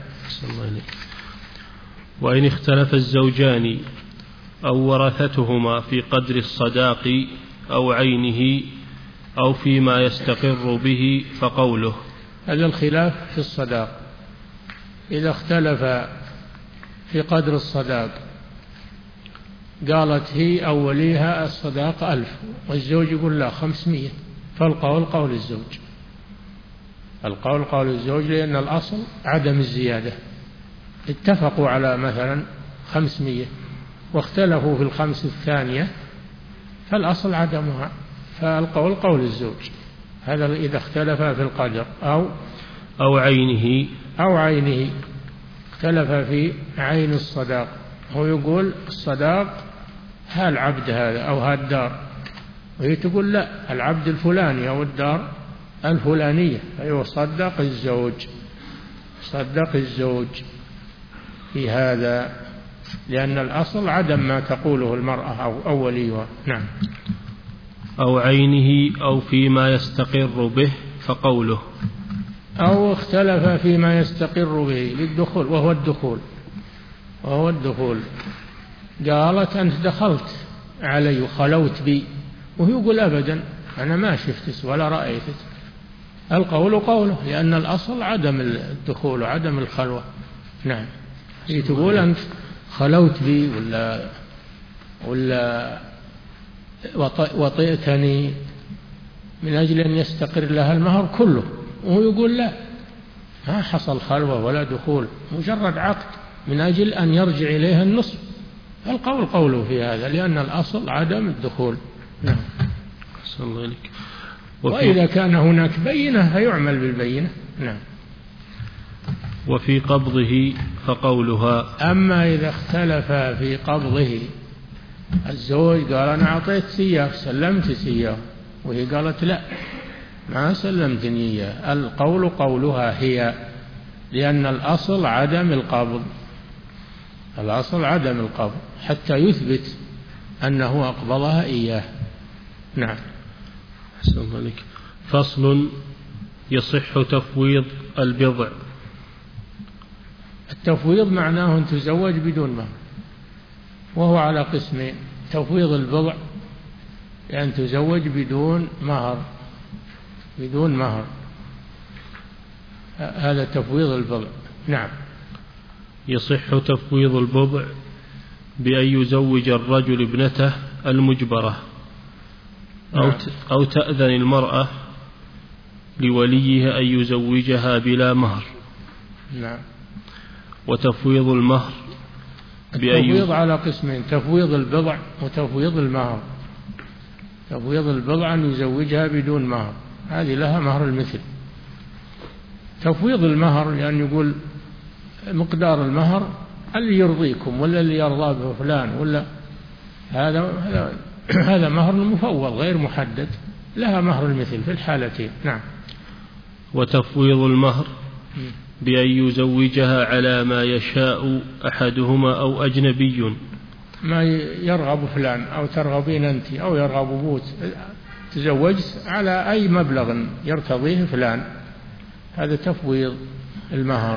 وإن اختلف الزوجان أو ورثتهما في قدر الصداق أو عينه أو فيما يستقر به فقوله. هذا الخلاف في الصداق، إذا اختلف في قدر الصداق، قالت هي أو وليها الصداق ألف والزوج يقول لا خمسمية، فالقول قول الزوج، القول قول الزوج، لأن الأصل عدم الزيادة. اتفقوا على مثلا خمسمية واختلفوا في الخمس الثانية، فالأصل عدمها، فالقول قول الزوج. هذا إذا اختلف في القدر أو أو عينه أو عينه اختلف في عين الصداق، هو يقول الصداق ها العبد هذا أو ها الدار، وهي تقول لا العبد الفلاني أو الدار الفلانية، أيوة صدق الزوج، صدق الزوج في هذا، لأن الأصل عدم ما تقوله المرأة أو, أو وليها. نعم. أو عينه أو فيما يستقر به فقوله. أو اختلف فيما يستقر به للدخول، وهو الدخول وهو الدخول قالت أنت دخلت علي وخلوت بي، وهو يقول أبدا أنا ما شفتك ولا رأيتك، القول قوله، لأن الأصل عدم الدخول وعدم الخلوة. نعم. هي تقول أنت خلوت بي ولا ولا وطئتني من أجل أن يستقر لها المهر كله، وهو يقول لا ما حصل خلوة ولا دخول، مجرد عقد من أجل أن يرجع إليها النصف، القول قوله في هذا، لأن الأصل عدم الدخول. نعم. وإذا كان هناك بينة فيعمل بالبينة. نعم. وفي قبضه فقولها. أما إذا اختلف في قبضه، الزوج قال أنا أعطيت سيارة سلمت سيارة، وهي قالت لا ما سلمتني إياه، القول قولها هي، لأن الأصل عدم القبض، الأصل عدم القبض حتى يثبت أنه أقبضها إياه. نعم. فصل. يصح تفويض البضع. التفويض معناه أن تزوج بدون مهر، وهو على قسمين: تفويض البضع لأن يعني تزوج بدون مهر، بدون مهر، هذا تفويض البضع. نعم. يصح تفويض البضع بأن يزوج الرجل ابنته المجبرة أو نعم. أو تأذن المرأة لوليها أن يزوجها بلا مهر. نعم. وتفويض المهر التفويض على قسمين: تفويض البضع وتفويض المهر. تفويض البضع أن يزوجها بدون مهر، هذه لها مهر المثل. تفويض المهر يعني يقول مقدار المهر اللي يرضيكم ولا اللي يرضى به فلان، ولا هذا هذا هذا مهر مفوض غير محدد، لها مهر المثل في الحالتين. نعم. وتفويض المهر بأن يزوجها على ما يشاء أحدهما أو أجنبي، ما يرغب فلان أو ترغبين أنت أو يرغب أبوك، تزوجت على أي مبلغ يرتضيه فلان، هذا تفويض المهر،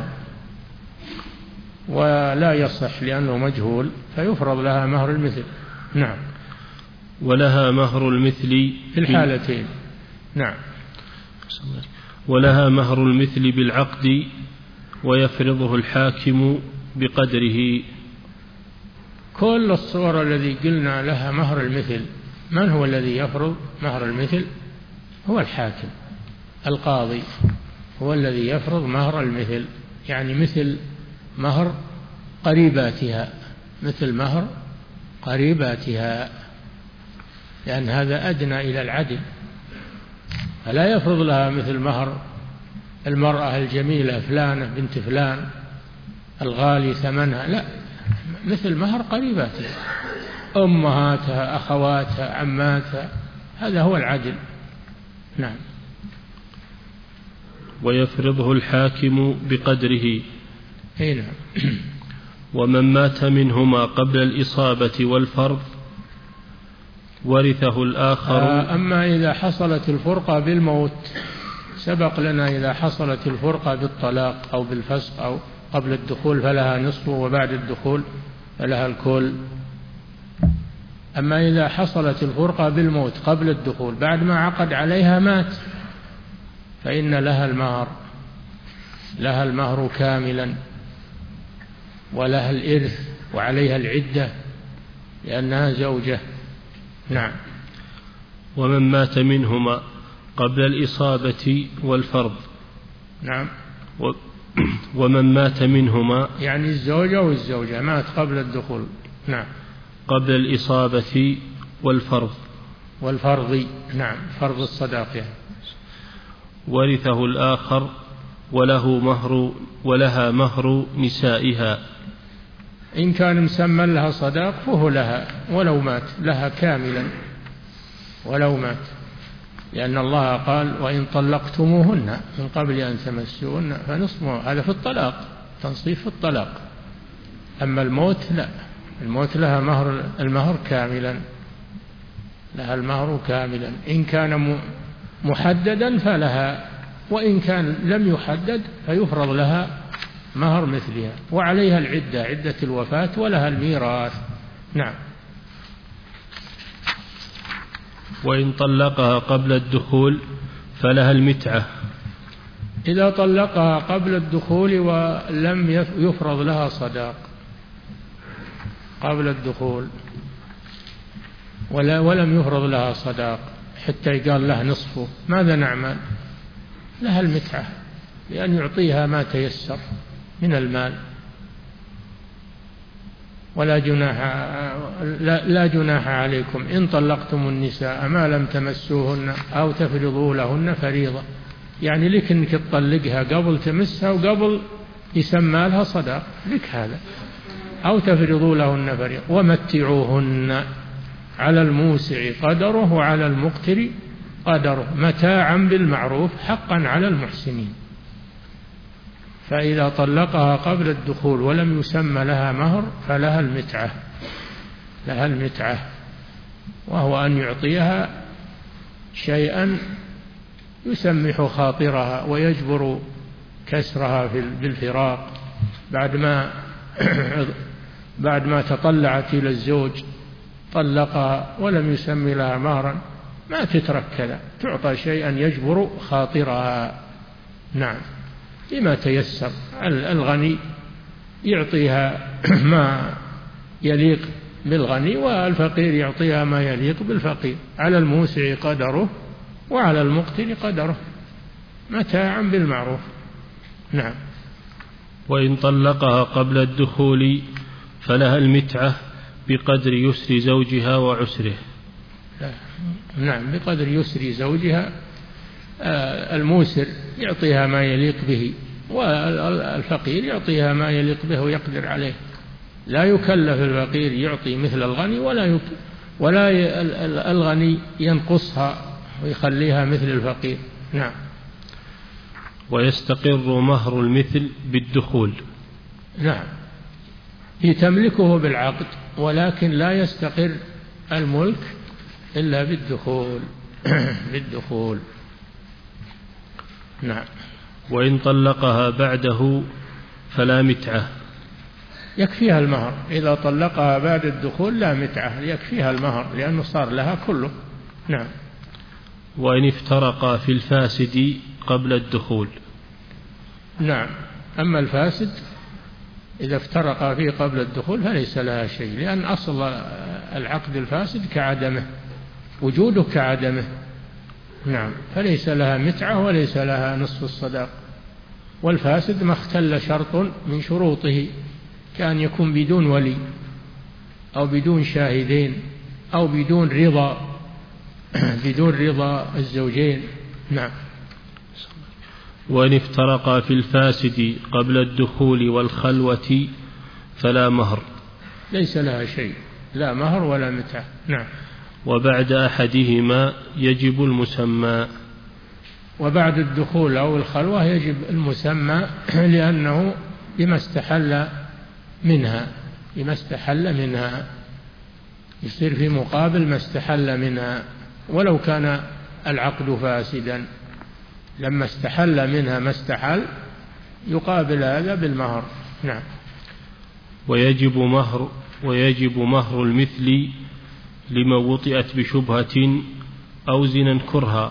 ولا يصح لأنه مجهول فيفرض لها مهر المثل. نعم. ولها مهر المثل في الحالتين. نعم. ولها مهر المثل بالعقد ويفرضه الحاكم بقدره. كل الصور الذي قلنا لها مهر المثل، من هو الذي يفرض مهر المثل؟ هو الحاكم القاضي، هو الذي يفرض مهر المثل، يعني مثل مهر قريباتها، مثل مهر قريباتها، لأن هذا أدنى إلى العدل، فلا يفرض لها مثل مهر المرأة الجميلة فلانة بنت فلان الغالي ثمنها، لا، مثل مهر قريباتها، أمهاتها، أخواتها، عماتها، هذا هو العدل. نعم. ويفرضه الحاكم بقدره. أي نعم. ومن مات منهما قبل الإصابة والفرض ورثه الآخر. أما إذا حصلت الفرقة بالموت، سبق لنا إذا حصلت الفرقة بالطلاق أو بالفسق أو قبل الدخول فلها نصف، وبعد الدخول فلها الكل. أما إذا حصلت الفرقة بالموت قبل الدخول بعد ما عقد عليها مات، فإن لها المهر، لها المهر كاملا، ولها الإرث، وعليها العدة لأنها زوجة. نعم. ومن مات منهما قبل الإصابة والفرض. نعم. و ومن مات منهما يعني الزوجة والزوجة مات قبل الدخول. نعم. قبل الإصابة والفرض والفرض. نعم، فرض الصداق يعني. ورثه الآخر وله مهر ولها مهر نسائها. إن كان مسمى لها صداق فهو لها ولو مات، لها كاملا ولو مات، لأن الله قال وإن طلقتموهن من قبل أن تمسوهن فنصف، هذا في الطلاق، تنصيف في الطلاق. أما الموت لا، الموت لها مهر، المهر كاملا، لها المهر كاملا، إن كان محددا فلها، وإن كان لم يحدد فيفرض لها مهر مثلها، وعليها العدة، عدة الوفاة، ولها الميراث. نعم. وإن طلقها قبل الدخول فلها المتعة. إذا طلقها قبل الدخول ولم يفرض لها صداق قبل الدخول، ولا ولم يفرض لها صداق حتى يقال لها نصفه، ماذا نعمل؟ لها المتعة، لأن يعطيها ما تيسر من المال، ولا جناح لا, لا جناح عليكم إن طلقتم النساء ما لم تمسوهن أو تفرضوا لهن فريضة، يعني لك أنك تطلقها قبل تمسها وقبل يسمى لها صداق، لك هذا، أو تفرضوا لهن فريضة. ومتعوهن على الموسع قدره وعلى المقتر قدره متاعا بالمعروف حقا على المحسنين. فإذا طلقها قبل الدخول ولم يسمى لها مهر فلها المتعة، لها المتعة، وهو أن يعطيها شيئا يسمح خاطرها ويجبر كسرها بالفراق بعد ما بعد ما تطلعت إلى الزوج، طلقها ولم يسمي لها مهرا، ما تترك كذا، تعطى شيئا يجبر خاطرها. نعم، بما تيسر. الغني يعطيها ما يليق بالغني، والفقير يعطيها ما يليق بالفقير، على الموسع قدره وعلى المقتر قدره متاعا بالمعروف. نعم. وإن طلقها قبل الدخول فلها المتعة بقدر يسر زوجها وعسره. نعم، بقدر يسر زوجها. الموسر يعطيها ما يليق به، والفقير يعطيها ما يليق به ويقدر عليه. لا يكلف الفقير يعطي مثل الغني، ولا يك... ولا الغني ينقصها ويخليها مثل الفقير. نعم. ويستقر مهر المثل بالدخول. نعم، تملكه بالعقد، ولكن لا يستقر الملك إلا بالدخول. بالدخول. نعم. وإن طلقها بعده فلا متعة. يكفيها المهر. إذا طلقها بعد الدخول لا متعة، يكفيها المهر لأنه صار لها كله. نعم. وإن افترقا في الفاسد قبل الدخول. نعم. أما الفاسد إذا افترقا فيه قبل الدخول فليس لها شيء، لأن أصل العقد الفاسد كعدمه، وجوده كعدمه. نعم. فليس لها متعة وليس لها نصف الصداق. والفاسد ما اختل شرط من شروطه، كان يكون بدون ولي أو بدون شاهدين أو بدون رضا بدون رضا الزوجين. نعم. وإن افترقا في الفاسد قبل الدخول والخلوة فلا مهر. ليس لها شيء، لا مهر ولا متعة. نعم. وبعد أحدهما يجب المسمى. وبعد الدخول أو الخلوة يجب المسمى، لأنه بما استحل منها بما استحل منها يصير في مقابل ما استحل منها، ولو كان العقد فاسدا لما استحل منها ما استحل يقابل هذا بالمهر. نعم. ويجب مهر ويجب مهر المثل لمن وطئت بشبهة أو زنا كرها.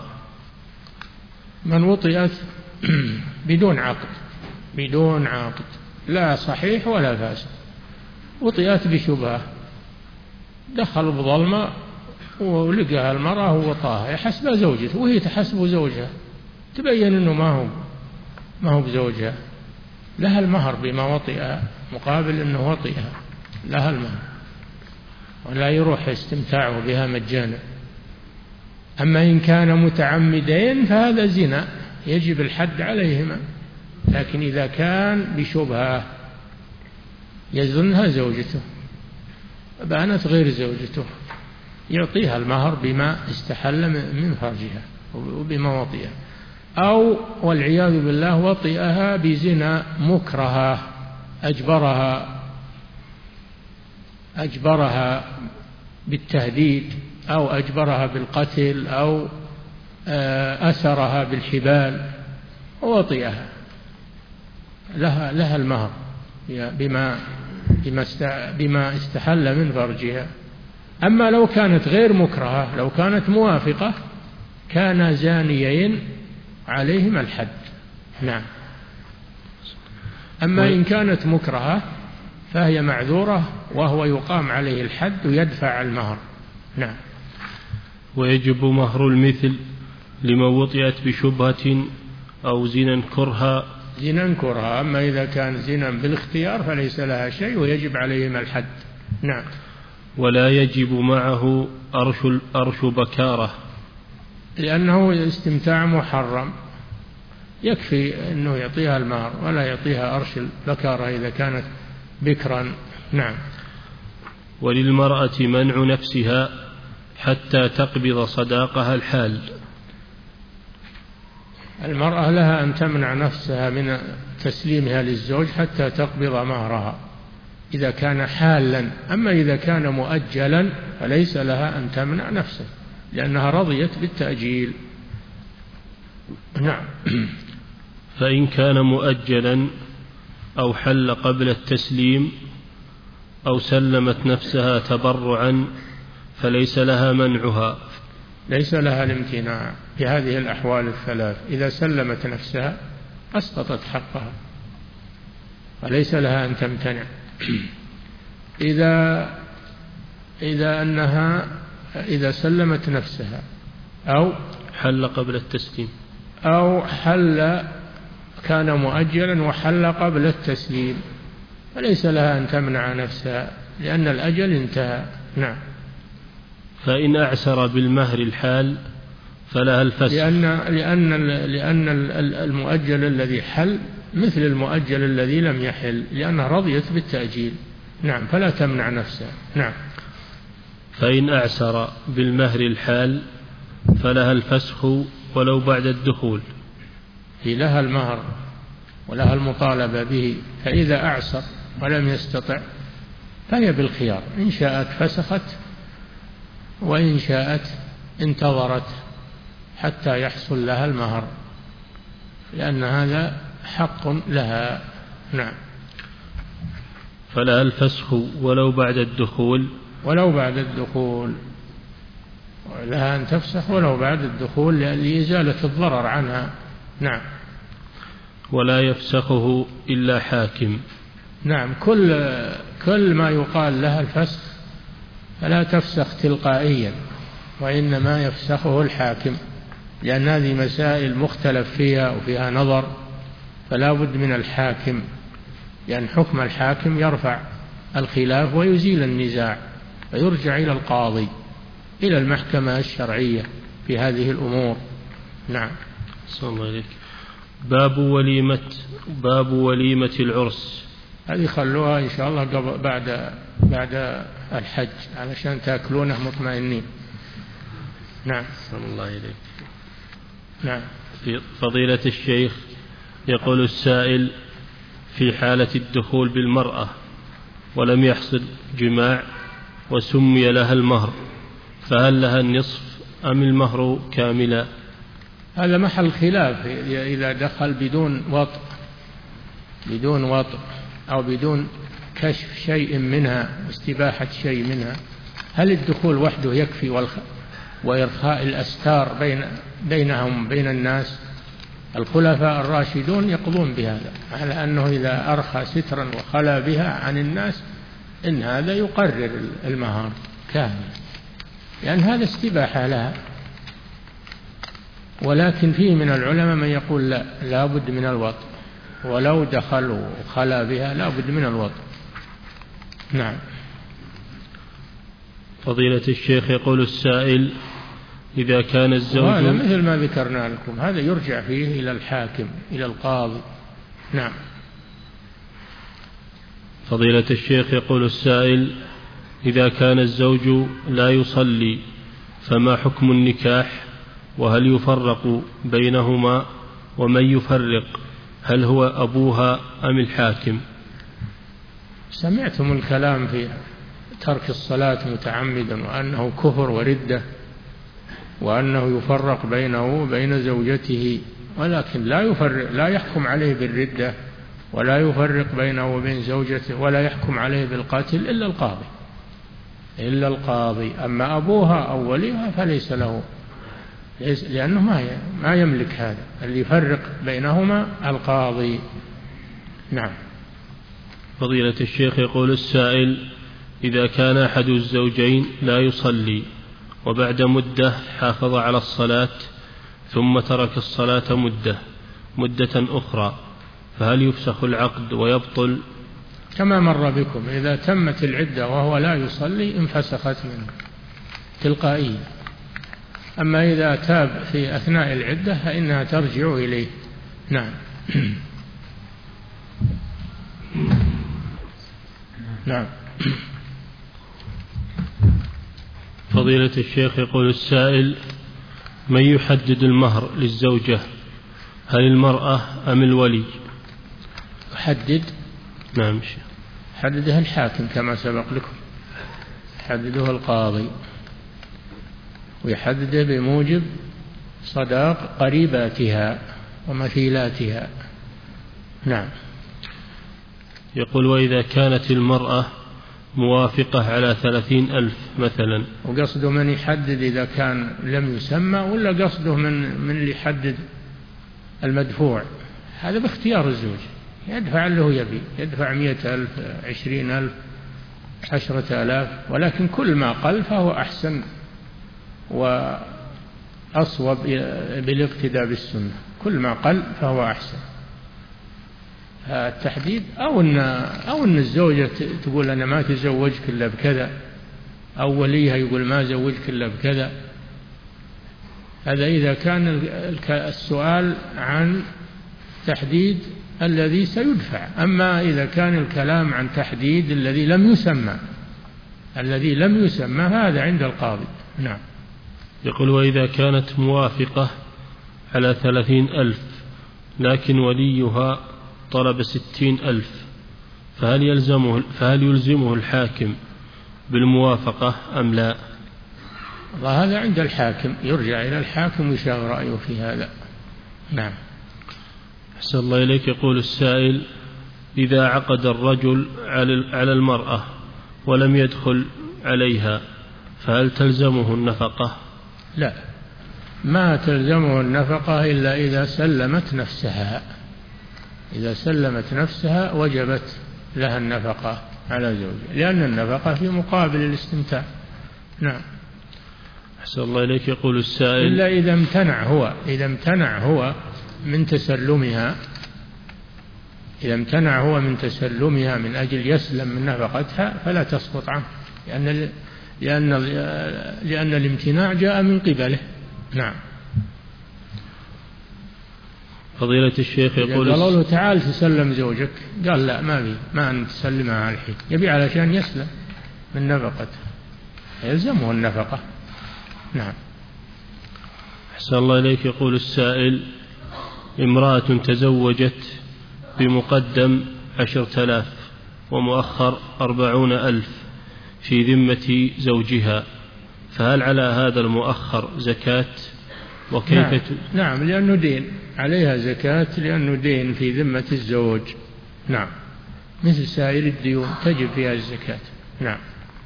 من وطئت بدون عقد بدون عقد لا صحيح ولا فاسد، وطئت بشبهة، دخل بظلمة ولقاها المرأة ووطاها، يحسبها زوجته وهي تحسب زوجها، تبين أنه ما هو ما هو بزوجها، لها المهر بما وطئها مقابل أنه وطئها، لها المهر، ولا يروح استمتاعه بها مجانا. أما إن كان متعمدين فهذا زنا يجب الحد عليهما، لكن إذا كان بشبهة يظنها زوجته بانت غير زوجته يعطيها المهر بما استحل من فرجها وبما وطئها، أو والعياذ بالله وطئها بزنا مكرها، أجبرها أجبرها بالتهديد أو أجبرها بالقتل أو أسرها بالحبال ووطئها، لها لها المهر بما بما استحل من فرجها. أما لو كانت غير مكرهة، لو كانت موافقة كان زانيين عليهما الحد. نعم. أما إن كانت مكرهة فهي معذورة وهو يقام عليه الحد ويدفع المهر. نعم. ويجب مهر المثل لمن وطئت بشبهة أو زنا كرها. زنا كرها. أما إذا كان زنا بالاختيار فليس لها شيء ويجب عليهما الحد. نعم. ولا يجب معه أرش, أرش بكارة، لأنه استمتاع محرم، يكفي أنه يعطيها المهر ولا يعطيها أرش البكارة إذا كانت بكرا. نعم. وللمرأة منع نفسها حتى تقبض صداقها الحال. المرأة لها أن تمنع نفسها من تسليمها للزوج حتى تقبض مهرها إذا كان حالا. أما إذا كان مؤجلا فليس لها أن تمنع نفسها لأنها رضيت بالتأجيل. نعم. فإن كان مؤجلا أو حل قبل التسليم أو سلمت نفسها تبرعا فليس لها منعها. ليس لها الامتناع في هذه الأحوال الثلاث. إذا سلمت نفسها أسقطت حقها وليس لها أن تمتنع. إذا إذا أنها إذا سلمت نفسها أو حل قبل التسليم أو حل كان مؤجلا وحل قبل التسليم فليس لها أن تمنع نفسها لأن الأجل انتهى. نعم. فإن أعسر بالمهر الحال فلها الفسخ، لأن لأن لأن المؤجل الذي حل مثل المؤجل الذي لم يحل لأنها رضيت بالتأجيل. نعم. فلا تمنع نفسها. نعم. فإن أعسر بالمهر الحال فلها الفسخ ولو بعد الدخول. هي لها المهر ولها المطالبة به، فإذا أعسر ولم يستطع فهي بالخيار، إن شاءت فسخت وإن شاءت انتظرت حتى يحصل لها المهر، لأن هذا حق لها. نعم. فلها الفسخ ولو بعد الدخول. ولو بعد الدخول لها أن تفسخ ولو بعد الدخول لإزالة الضرر عنها. نعم. ولا يفسخه إلا حاكم. نعم. كل كل ما يقال لها الفسخ فلا تفسخ تلقائيا، وإنما يفسخه الحاكم، لأن هذه مسائل مختلف فيها وفيها نظر، فلا بد من الحاكم، لأن حكم الحاكم يرفع الخلاف ويزيل النزاع، فيرجع إلى القاضي، إلى المحكمة الشرعية في هذه الأمور. نعم. صلى الله عليك. باب وليمة باب وليمة العرس. هذه خلوها إن شاء الله قبل بعد بعد الحج علشان تأكلونه مطمئنين. نعم. صلى الله عليك. نعم. في فضيلة الشيخ، يقول السائل: في حالة الدخول بالمرأة ولم يحصل جماع وسمي لها المهر، فهل لها النصف أم المهر كاملا؟ هذا محل خلاف. إذا دخل بدون وطء بدون وطء أو بدون كشف شيء منها، استباحة شيء منها، هل الدخول وحده يكفي وإرخاء الأستار بين بينهم بين الناس؟ الخلفاء الراشدون يقضون بهذا، على أنه إذا أرخى سترا وخلا بها عن الناس إن هذا يقرر المهر كامل، لأن هذا استباحة لها. ولكن فيه من العلماء من يقول لا، لا بد من الوطء، ولو دخل وخلا بها لا بد من الوطء. نعم. فضيلة الشيخ، يقول السائل: إذا كان الزوج، وهذا مثل ما ذكرنا لكم، هذا يرجع فيه إلى الحاكم، إلى القاضي. نعم. فضيلة الشيخ، يقول السائل: إذا كان الزوج لا يصلي فما حكم النكاح؟ وهل يفرق بينهما؟ ومن يفرق، هل هو أبوها أم الحاكم؟ سمعتم الكلام في ترك الصلاة متعمدا وأنه كفر وردة، وأنه يفرق بينه وبين زوجته، ولكن لا يفرق، لا يحكم عليه بالردة، ولا يفرق بينه وبين زوجته، ولا يحكم عليه بالقتل إلا القاضي إلا القاضي. أما أبوها أو وليها فليس له، لأنه ما ما يملك هذا، اللي يفرق بينهما القاضي. نعم. فضيلة الشيخ، يقول السائل: إذا كان أحد الزوجين لا يصلي وبعد مدة حافظ على الصلاة ثم ترك الصلاة مدة مدة أخرى، فهل يفسخ العقد ويبطل؟ كما مر بكم، إذا تمت العدة وهو لا يصلي انفسخت منه تلقائيا. أما إذا تاب في أثناء العدة فإنها ترجع إليه. نعم. نعم. فضيلة الشيخ، يقول السائل: من يحدد المهر للزوجة؟ هل المرأة أم الولي؟ يحدد. نعم. حدده الحاكم كما سبق لكم، يحدده القاضي، ويحدده بموجب صداق قريباتها ومثيلاتها. نعم. يقول: وإذا كانت المرأة موافقة على ثلاثين ألف مثلا. وقصده من يحدد إذا كان لم يسمى، ولا قصده من من اللي يحدد المدفوع؟ هذا باختيار الزوج، يدفع اللي هو يبي، يدفع مئة ألف، عشرين ألف، عشرة آلاف، ولكن كل ما قل فهو أحسن وأصوب بالاقتداء بالسنة، كل ما قل فهو أحسن. التحديد أو أن أو أن الزوجة تقول أنا ما تزوجك إلا بكذا، أو وليها يقول ما زوجك إلا بكذا، هذا إذا كان السؤال عن تحديد الذي سيدفع. أما إذا كان الكلام عن تحديد الذي لم يسمى الذي لم يسمى هذا عند القاضي. نعم. يقول: وإذا كانت موافقة على ثلاثين ألف لكن وليها طلب ستين ألف، فهل يلزمه, فهل يلزمه الحاكم بالموافقة أم لا؟ والله هذا عند الحاكم، يرجع إلى الحاكم ويشاور رأيه في هذا. نعم. أحسن الله إليك. يقول السائل: إذا عقد الرجل على المرأة ولم يدخل عليها فهل تلزمه النفقة؟ لا، ما تلزمه النفقة إلا إذا سلمت نفسها. إذا سلمت نفسها وجبت لها النفقة على زوجها، لأن النفقة في مقابل الاستمتاع. نعم. أحسن الله إليك. يقول السائل: إلا إذا امتنع هو إذا امتنع هو من تسلمها إذا امتنع هو من تسلمها من أجل يسلم من نفقتها فلا تسقط عنه، لأن لأن لأن الامتناع جاء من قبله. نعم. فضيلة الشيخ يقول: قالوا له تعال تسلم زوجك، قال لا، ما بي ما أن تسلمها على الحين، يبي علشان يسلم من نفقتها يلزمه النفقة. نعم. أحسن الله إليك. يقول السائل: امرأة تزوجت بمقدم عشرة آلاف ومؤخر أربعون ألف في ذمة زوجها، فهل على هذا المؤخر زكاة؟ وكيف نعم. ت... نعم، لأنه دين، عليها زكاة لأنه دين في ذمة الزوج. نعم، مثل سائر الديون تجب فيها الزكاة. نعم.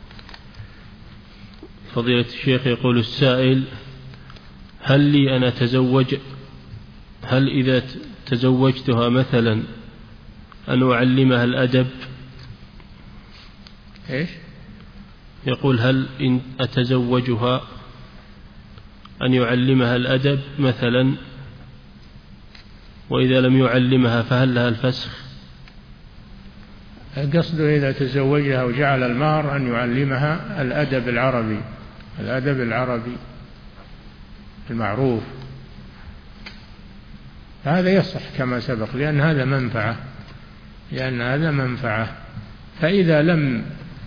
فضيلة الشيخ يقول السائل: هل لي أنا تزوج هل إذا تزوجتها مثلا أن أعلمها الأدب؟ إيش؟ يقول: هل إن أتزوجها أن يعلمها الأدب مثلا، وإذا لم يعلمها فهل لها الفسخ؟ قصده إذا تزوجها وجعل المهر أن يعلمها الأدب العربي الأدب العربي المعروف، هذا يصح كما سبق، لأن هذا منفعة لأن هذا منفعة فإذا لم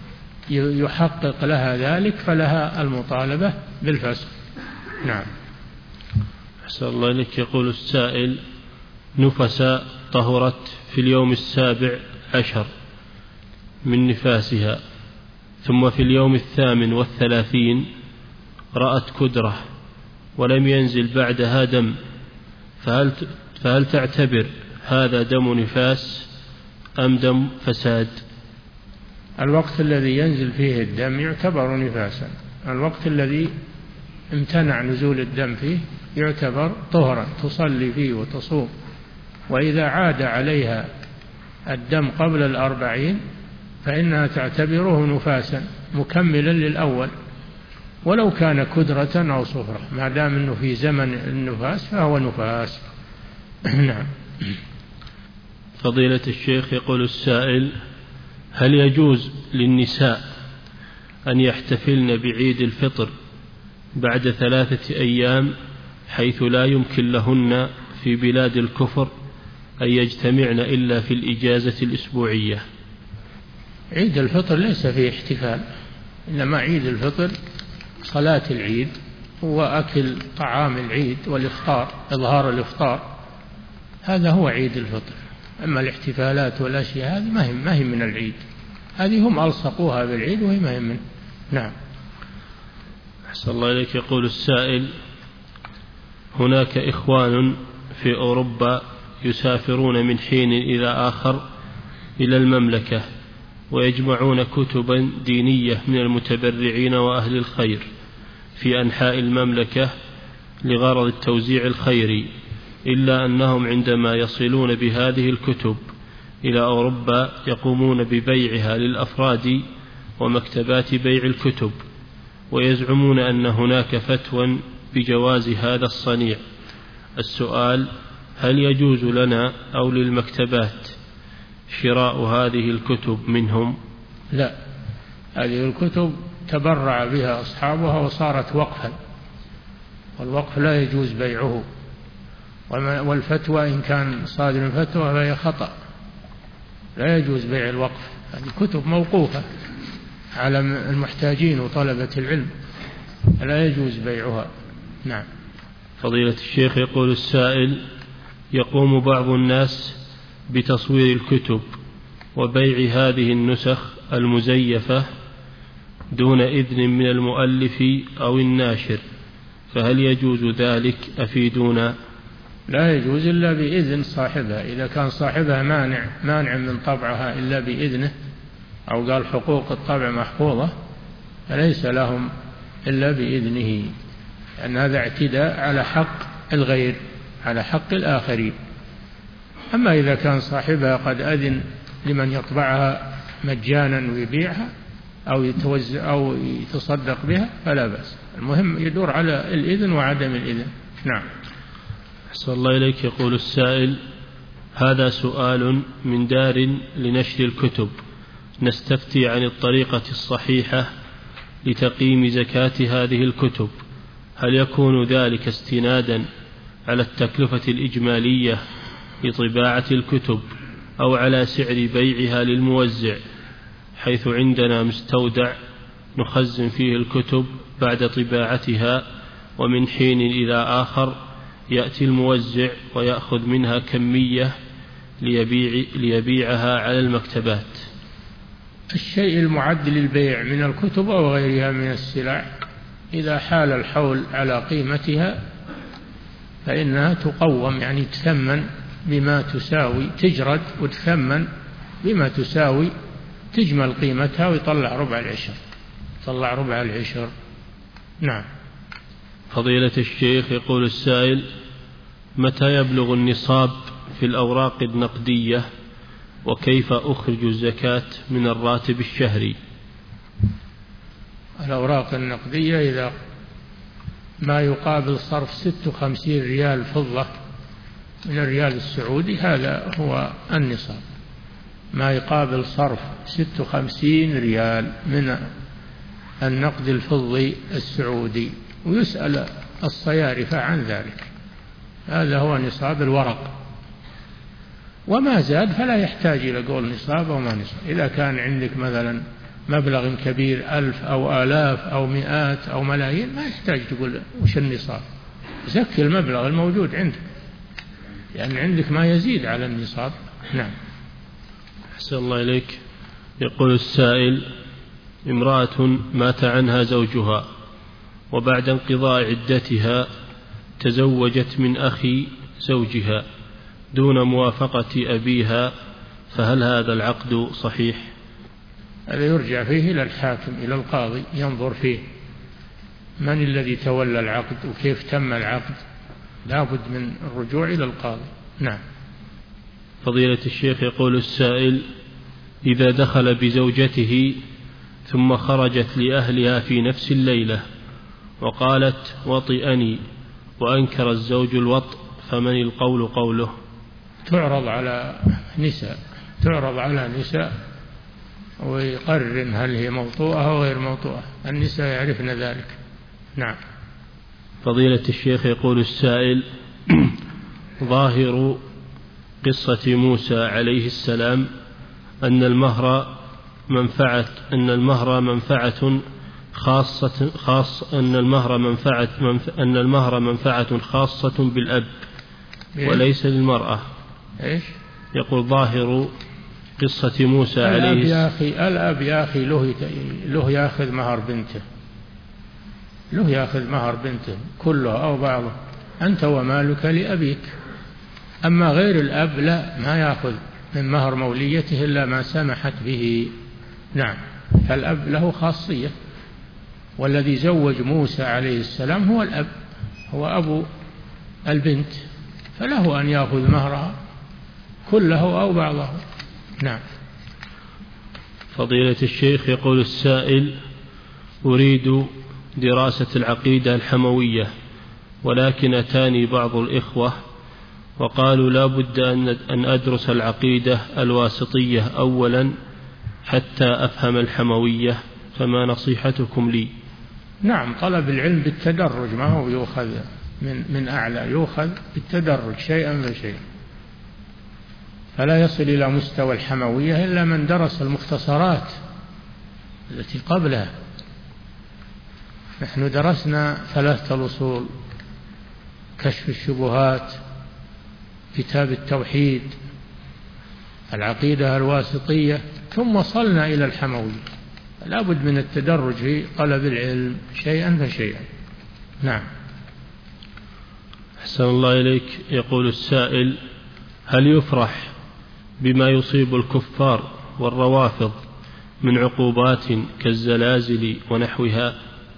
يحقق لها ذلك فلها المطالبة بالفسخ. نعم. أحسن الله إليك. يقول السائل: نفس طهرت في اليوم السابع عشر من نفاسها، ثم في اليوم الثامن والثلاثين رأت كدرة ولم ينزل بعدها دم، فهل, فهل تعتبر هذا دم نفاس أم دم فساد؟ الوقت الذي ينزل فيه الدم يعتبر نفاسا، الوقت الذي امتنع نزول الدم فيه يعتبر طهرا تصلي فيه وتصوم، وإذا عاد عليها الدم قبل الأربعين فإنها تعتبره نفاسا مكملا للأول، ولو كان كدرة أو صفرة، ما دام أنه في زمن النفاس فهو نفاس. نعم. فضيلة الشيخ يقول السائل: هل يجوز للنساء أن يحتفلن بعيد الفطر بعد ثلاثة أيام حيث لا يمكن لهن في بلاد الكفر أن يجتمعن إلا في الإجازة الأسبوعية؟ عيد الفطر ليس فيه احتفال، إنما عيد الفطر صلاة العيد وأكل طعام العيد والإفطار، إظهار الإفطار، هذا هو عيد الفطر. أما الاحتفالات والأشياء هذه ما هي ما هي من العيد، هذه هم ألصقوها بالعيد وهي ما هي من. نعم. أحسن الله إليك. يقول السائل: هناك إخوان في أوروبا يسافرون من حين إلى آخر إلى المملكة ويجمعون كتبا دينية من المتبرعين وأهل الخير في أنحاء المملكة لغرض التوزيع الخيري، إلا أنهم عندما يصلون بهذه الكتب إلى أوروبا يقومون ببيعها للأفراد ومكتبات بيع الكتب، ويزعمون أن هناك فتوى بجواز هذا الصنيع. السؤال: هل يجوز لنا أو للمكتبات شراء هذه الكتب منهم؟ لا، هذه الكتب تبرع بها أصحابها وصارت وقفا، والوقف لا يجوز بيعه، والفتوى إن كان صادر فتوى فهي خطأ، لا يجوز بيع الوقف، هذه كتب موقوفة على المحتاجين وطلبة العلم لا يجوز بيعها. نعم. فضيلة الشيخ يقول السائل: يقوم بعض الناس بتصوير الكتب وبيع هذه النسخ المزيفة دون إذن من المؤلف أو الناشر، فهل يجوز ذلك؟ أفيدونا. لا يجوز إلا بإذن صاحبها. إذا كان صاحبها مانع مانع من طبعها إلا بإذنه، أو قال حقوق الطبع محفوظة، فليس لهم إلا بإذنه، لأن هذا اعتداء على حق الغير، على حق الآخرين. أما إذا كان صاحبها قد أذن لمن يطبعها مجانا ويبيعها أو يتوزع أو يتصدق بها فلا بأس. المهم يدور على الإذن وعدم الإذن. نعم. أحسن الله إليك. يقول السائل: هذا سؤال من دار لنشر الكتب، نستفتي عن الطريقة الصحيحة لتقييم زكاة هذه الكتب، هل يكون ذلك استنادا على التكلفة الإجمالية لطباعة الكتب أو على سعر بيعها للموزع، حيث عندنا مستودع نخزن فيه الكتب بعد طباعتها، ومن حين إلى آخر يأتي الموزع ويأخذ منها كمية ليبيع ليبيعها على المكتبات؟ الشيء المعد للبيع من الكتب أو غيرها من السلع إذا حال الحول على قيمتها فإنها تقوم، يعني تثمن بما تساوي، تجرد وتثمن بما تساوي، تجمل قيمتها ويطلع ربع العشر، طلع ربع العشر. نعم. فضيلة الشيخ يقول السائل: متى يبلغ النصاب في الأوراق النقدية، وكيف أخرج الزكاة من الراتب الشهري؟ الأوراق النقدية إذا ما يقابل صرف ستة وخمسين ريال فضة من الريال السعودي هذا هو النصاب، ما يقابل صرف ستة وخمسين ريال من النقد الفضي السعودي، ويسأل الصيارفة عن ذلك، هذا هو نصاب الورق. وما زاد فلا يحتاج إلى قول نصاب أو ما نصاب. إذا كان عندك مثلا مبلغ كبير ألف أو آلاف أو مئات أو ملايين ما يحتاج تقول وش النصاب، زكي المبلغ الموجود عندك، لأن يعني عندك ما يزيد على النصاب. نعم. أحسن الله إليك. يقول السائل: امرأة مات عنها زوجها وبعد انقضاء عدتها تزوجت من أخي زوجها دون موافقة أبيها، فهل هذا العقد صحيح؟ هذا يرجع فيه إلى الحاكم، إلى القاضي، ينظر فيه من الذي تولى العقد وكيف تم العقد، لا بد من الرجوع إلى القاضي. نعم. فضيلة الشيخ يقول السائل: إذا دخل بزوجته ثم خرجت لأهلها في نفس الليلة وقالت وطئني وأنكر الزوج الوطء، فمن القول قوله؟ تعرض على نساء، تعرض على نساء ويقرر هل هي موطوءة أو غير موطوءة، النساء يعرفن ذلك. نعم. فضيلة الشيخ يقول السائل: ظاهر قصة موسى عليه السلام أن المهر منفعة أن المهر منفعة خاصة خاص أن المهر منفعة منف أن المهر منفعة خاصة بالأب وليس للمرأة. إيش؟ يقول ظاهر قصة موسى عليه الأب يا أخي الأب يا أخي له له يأخذ مهر بنته، له يأخذ مهر بنته كله أو بعضه، أنت ومالك لأبيك. أما غير الأب لا، ما يأخذ من مهر موليته إلا ما سمحت به. نعم. فالأب له خاصية، والذي زوج موسى عليه السلام هو الأب، هو أبو البنت، فله أن يأخذ مهرها كله أو بعضه. نعم. فضيلة الشيخ يقول السائل: أريد دراسة العقيدة الحموية، ولكن أتاني بعض الإخوة وقالوا لا بد أن أدرس العقيدة الواسطية أولا حتى أفهم الحموية، فما نصيحتكم لي؟ نعم، طلب العلم بالتدرج، ما هو يؤخذ من, من أعلى، يؤخذ بالتدرج شيئا فشيئا، فلا يصل إلى مستوى الحموية إلا من درس المختصرات التي قبلها. نحن درسنا ثلاثة الأصول كشف الشبهات، كتاب التوحيد، العقيدة الواسطية، ثم وصلنا إلى الحموي. لا بد من التدرج في طلب العلم شيئا فشيئا. نعم. أحسن الله إليك. يقول السائل: هل يفرح بما يصيب الكفار والروافض من عقوبات كالزلازل ونحوها؟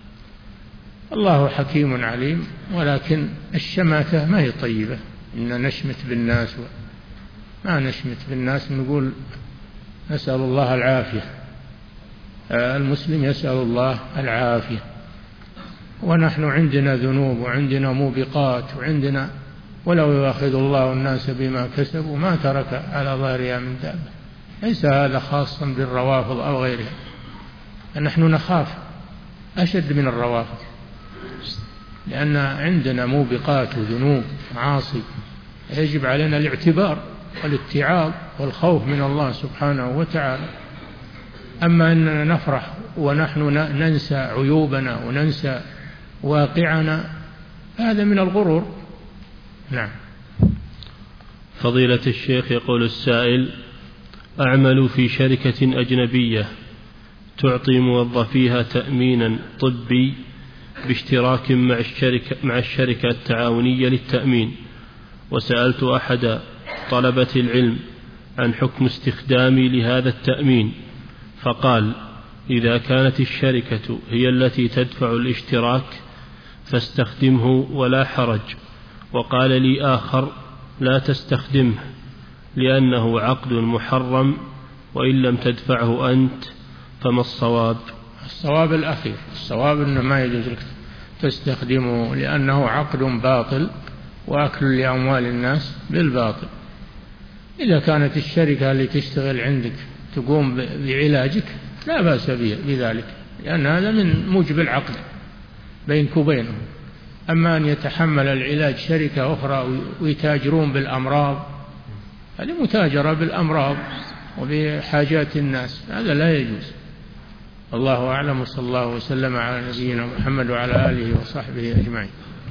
الله حكيم عليم، ولكن الشماتة ما هي طيبة، إن نشمت بالناس، ما نشمت بالناس، نقول نسأل الله العافية. المسلم يسأل الله العافية، ونحن عندنا ذنوب وعندنا موبقات وعندنا، ولو يؤاخذ الله الناس بما كسبوا ما ترك على ظهرها من دابة. ليس هذا خاصا بالروافض أو غيرها، نحن نخاف أشد من الروافض، لأن عندنا موبقات وذنوب معاصي، يجب علينا الاعتبار والاتعاظ والخوف من الله سبحانه وتعالى. أما أننا نفرح ونحن ننسى عيوبنا وننسى واقعنا، هذا من الغرور. نعم. فضيلة الشيخ، يقول السائل: أعمل في شركة أجنبية تعطي موظفيها تأمينا طبي باشتراك مع الشركة, مع الشركة التعاونية للتأمين، وسألت أحد طلبة العلم عن حكم استخدامي لهذا التأمين، فقال: إذا كانت الشركة هي التي تدفع الاشتراك فاستخدمه ولا حرج. وقال لي آخر: لا تستخدمه لأنه عقد محرم، وإن لم تدفعه أنت فما الصواب؟ الصواب الأخير، الصواب أنه ما يجوز لك تستخدمه، لأنه عقد باطل وأكل لأموال الناس بالباطل. إذا كانت الشركة اللي تشتغل عندك تقوم بعلاجك لا بأس بذلك، لأن هذا من موجب العقد بينك وبينهم. أما أن يتحمل العلاج شركة أخرى ويتاجرون بالأمراض، هذه متاجرة بالأمراض وبحاجات الناس، هذا لا يجوز. الله أعلم، وصلى الله وسلم على نبينا محمد وعلى آله وصحبه أجمعين.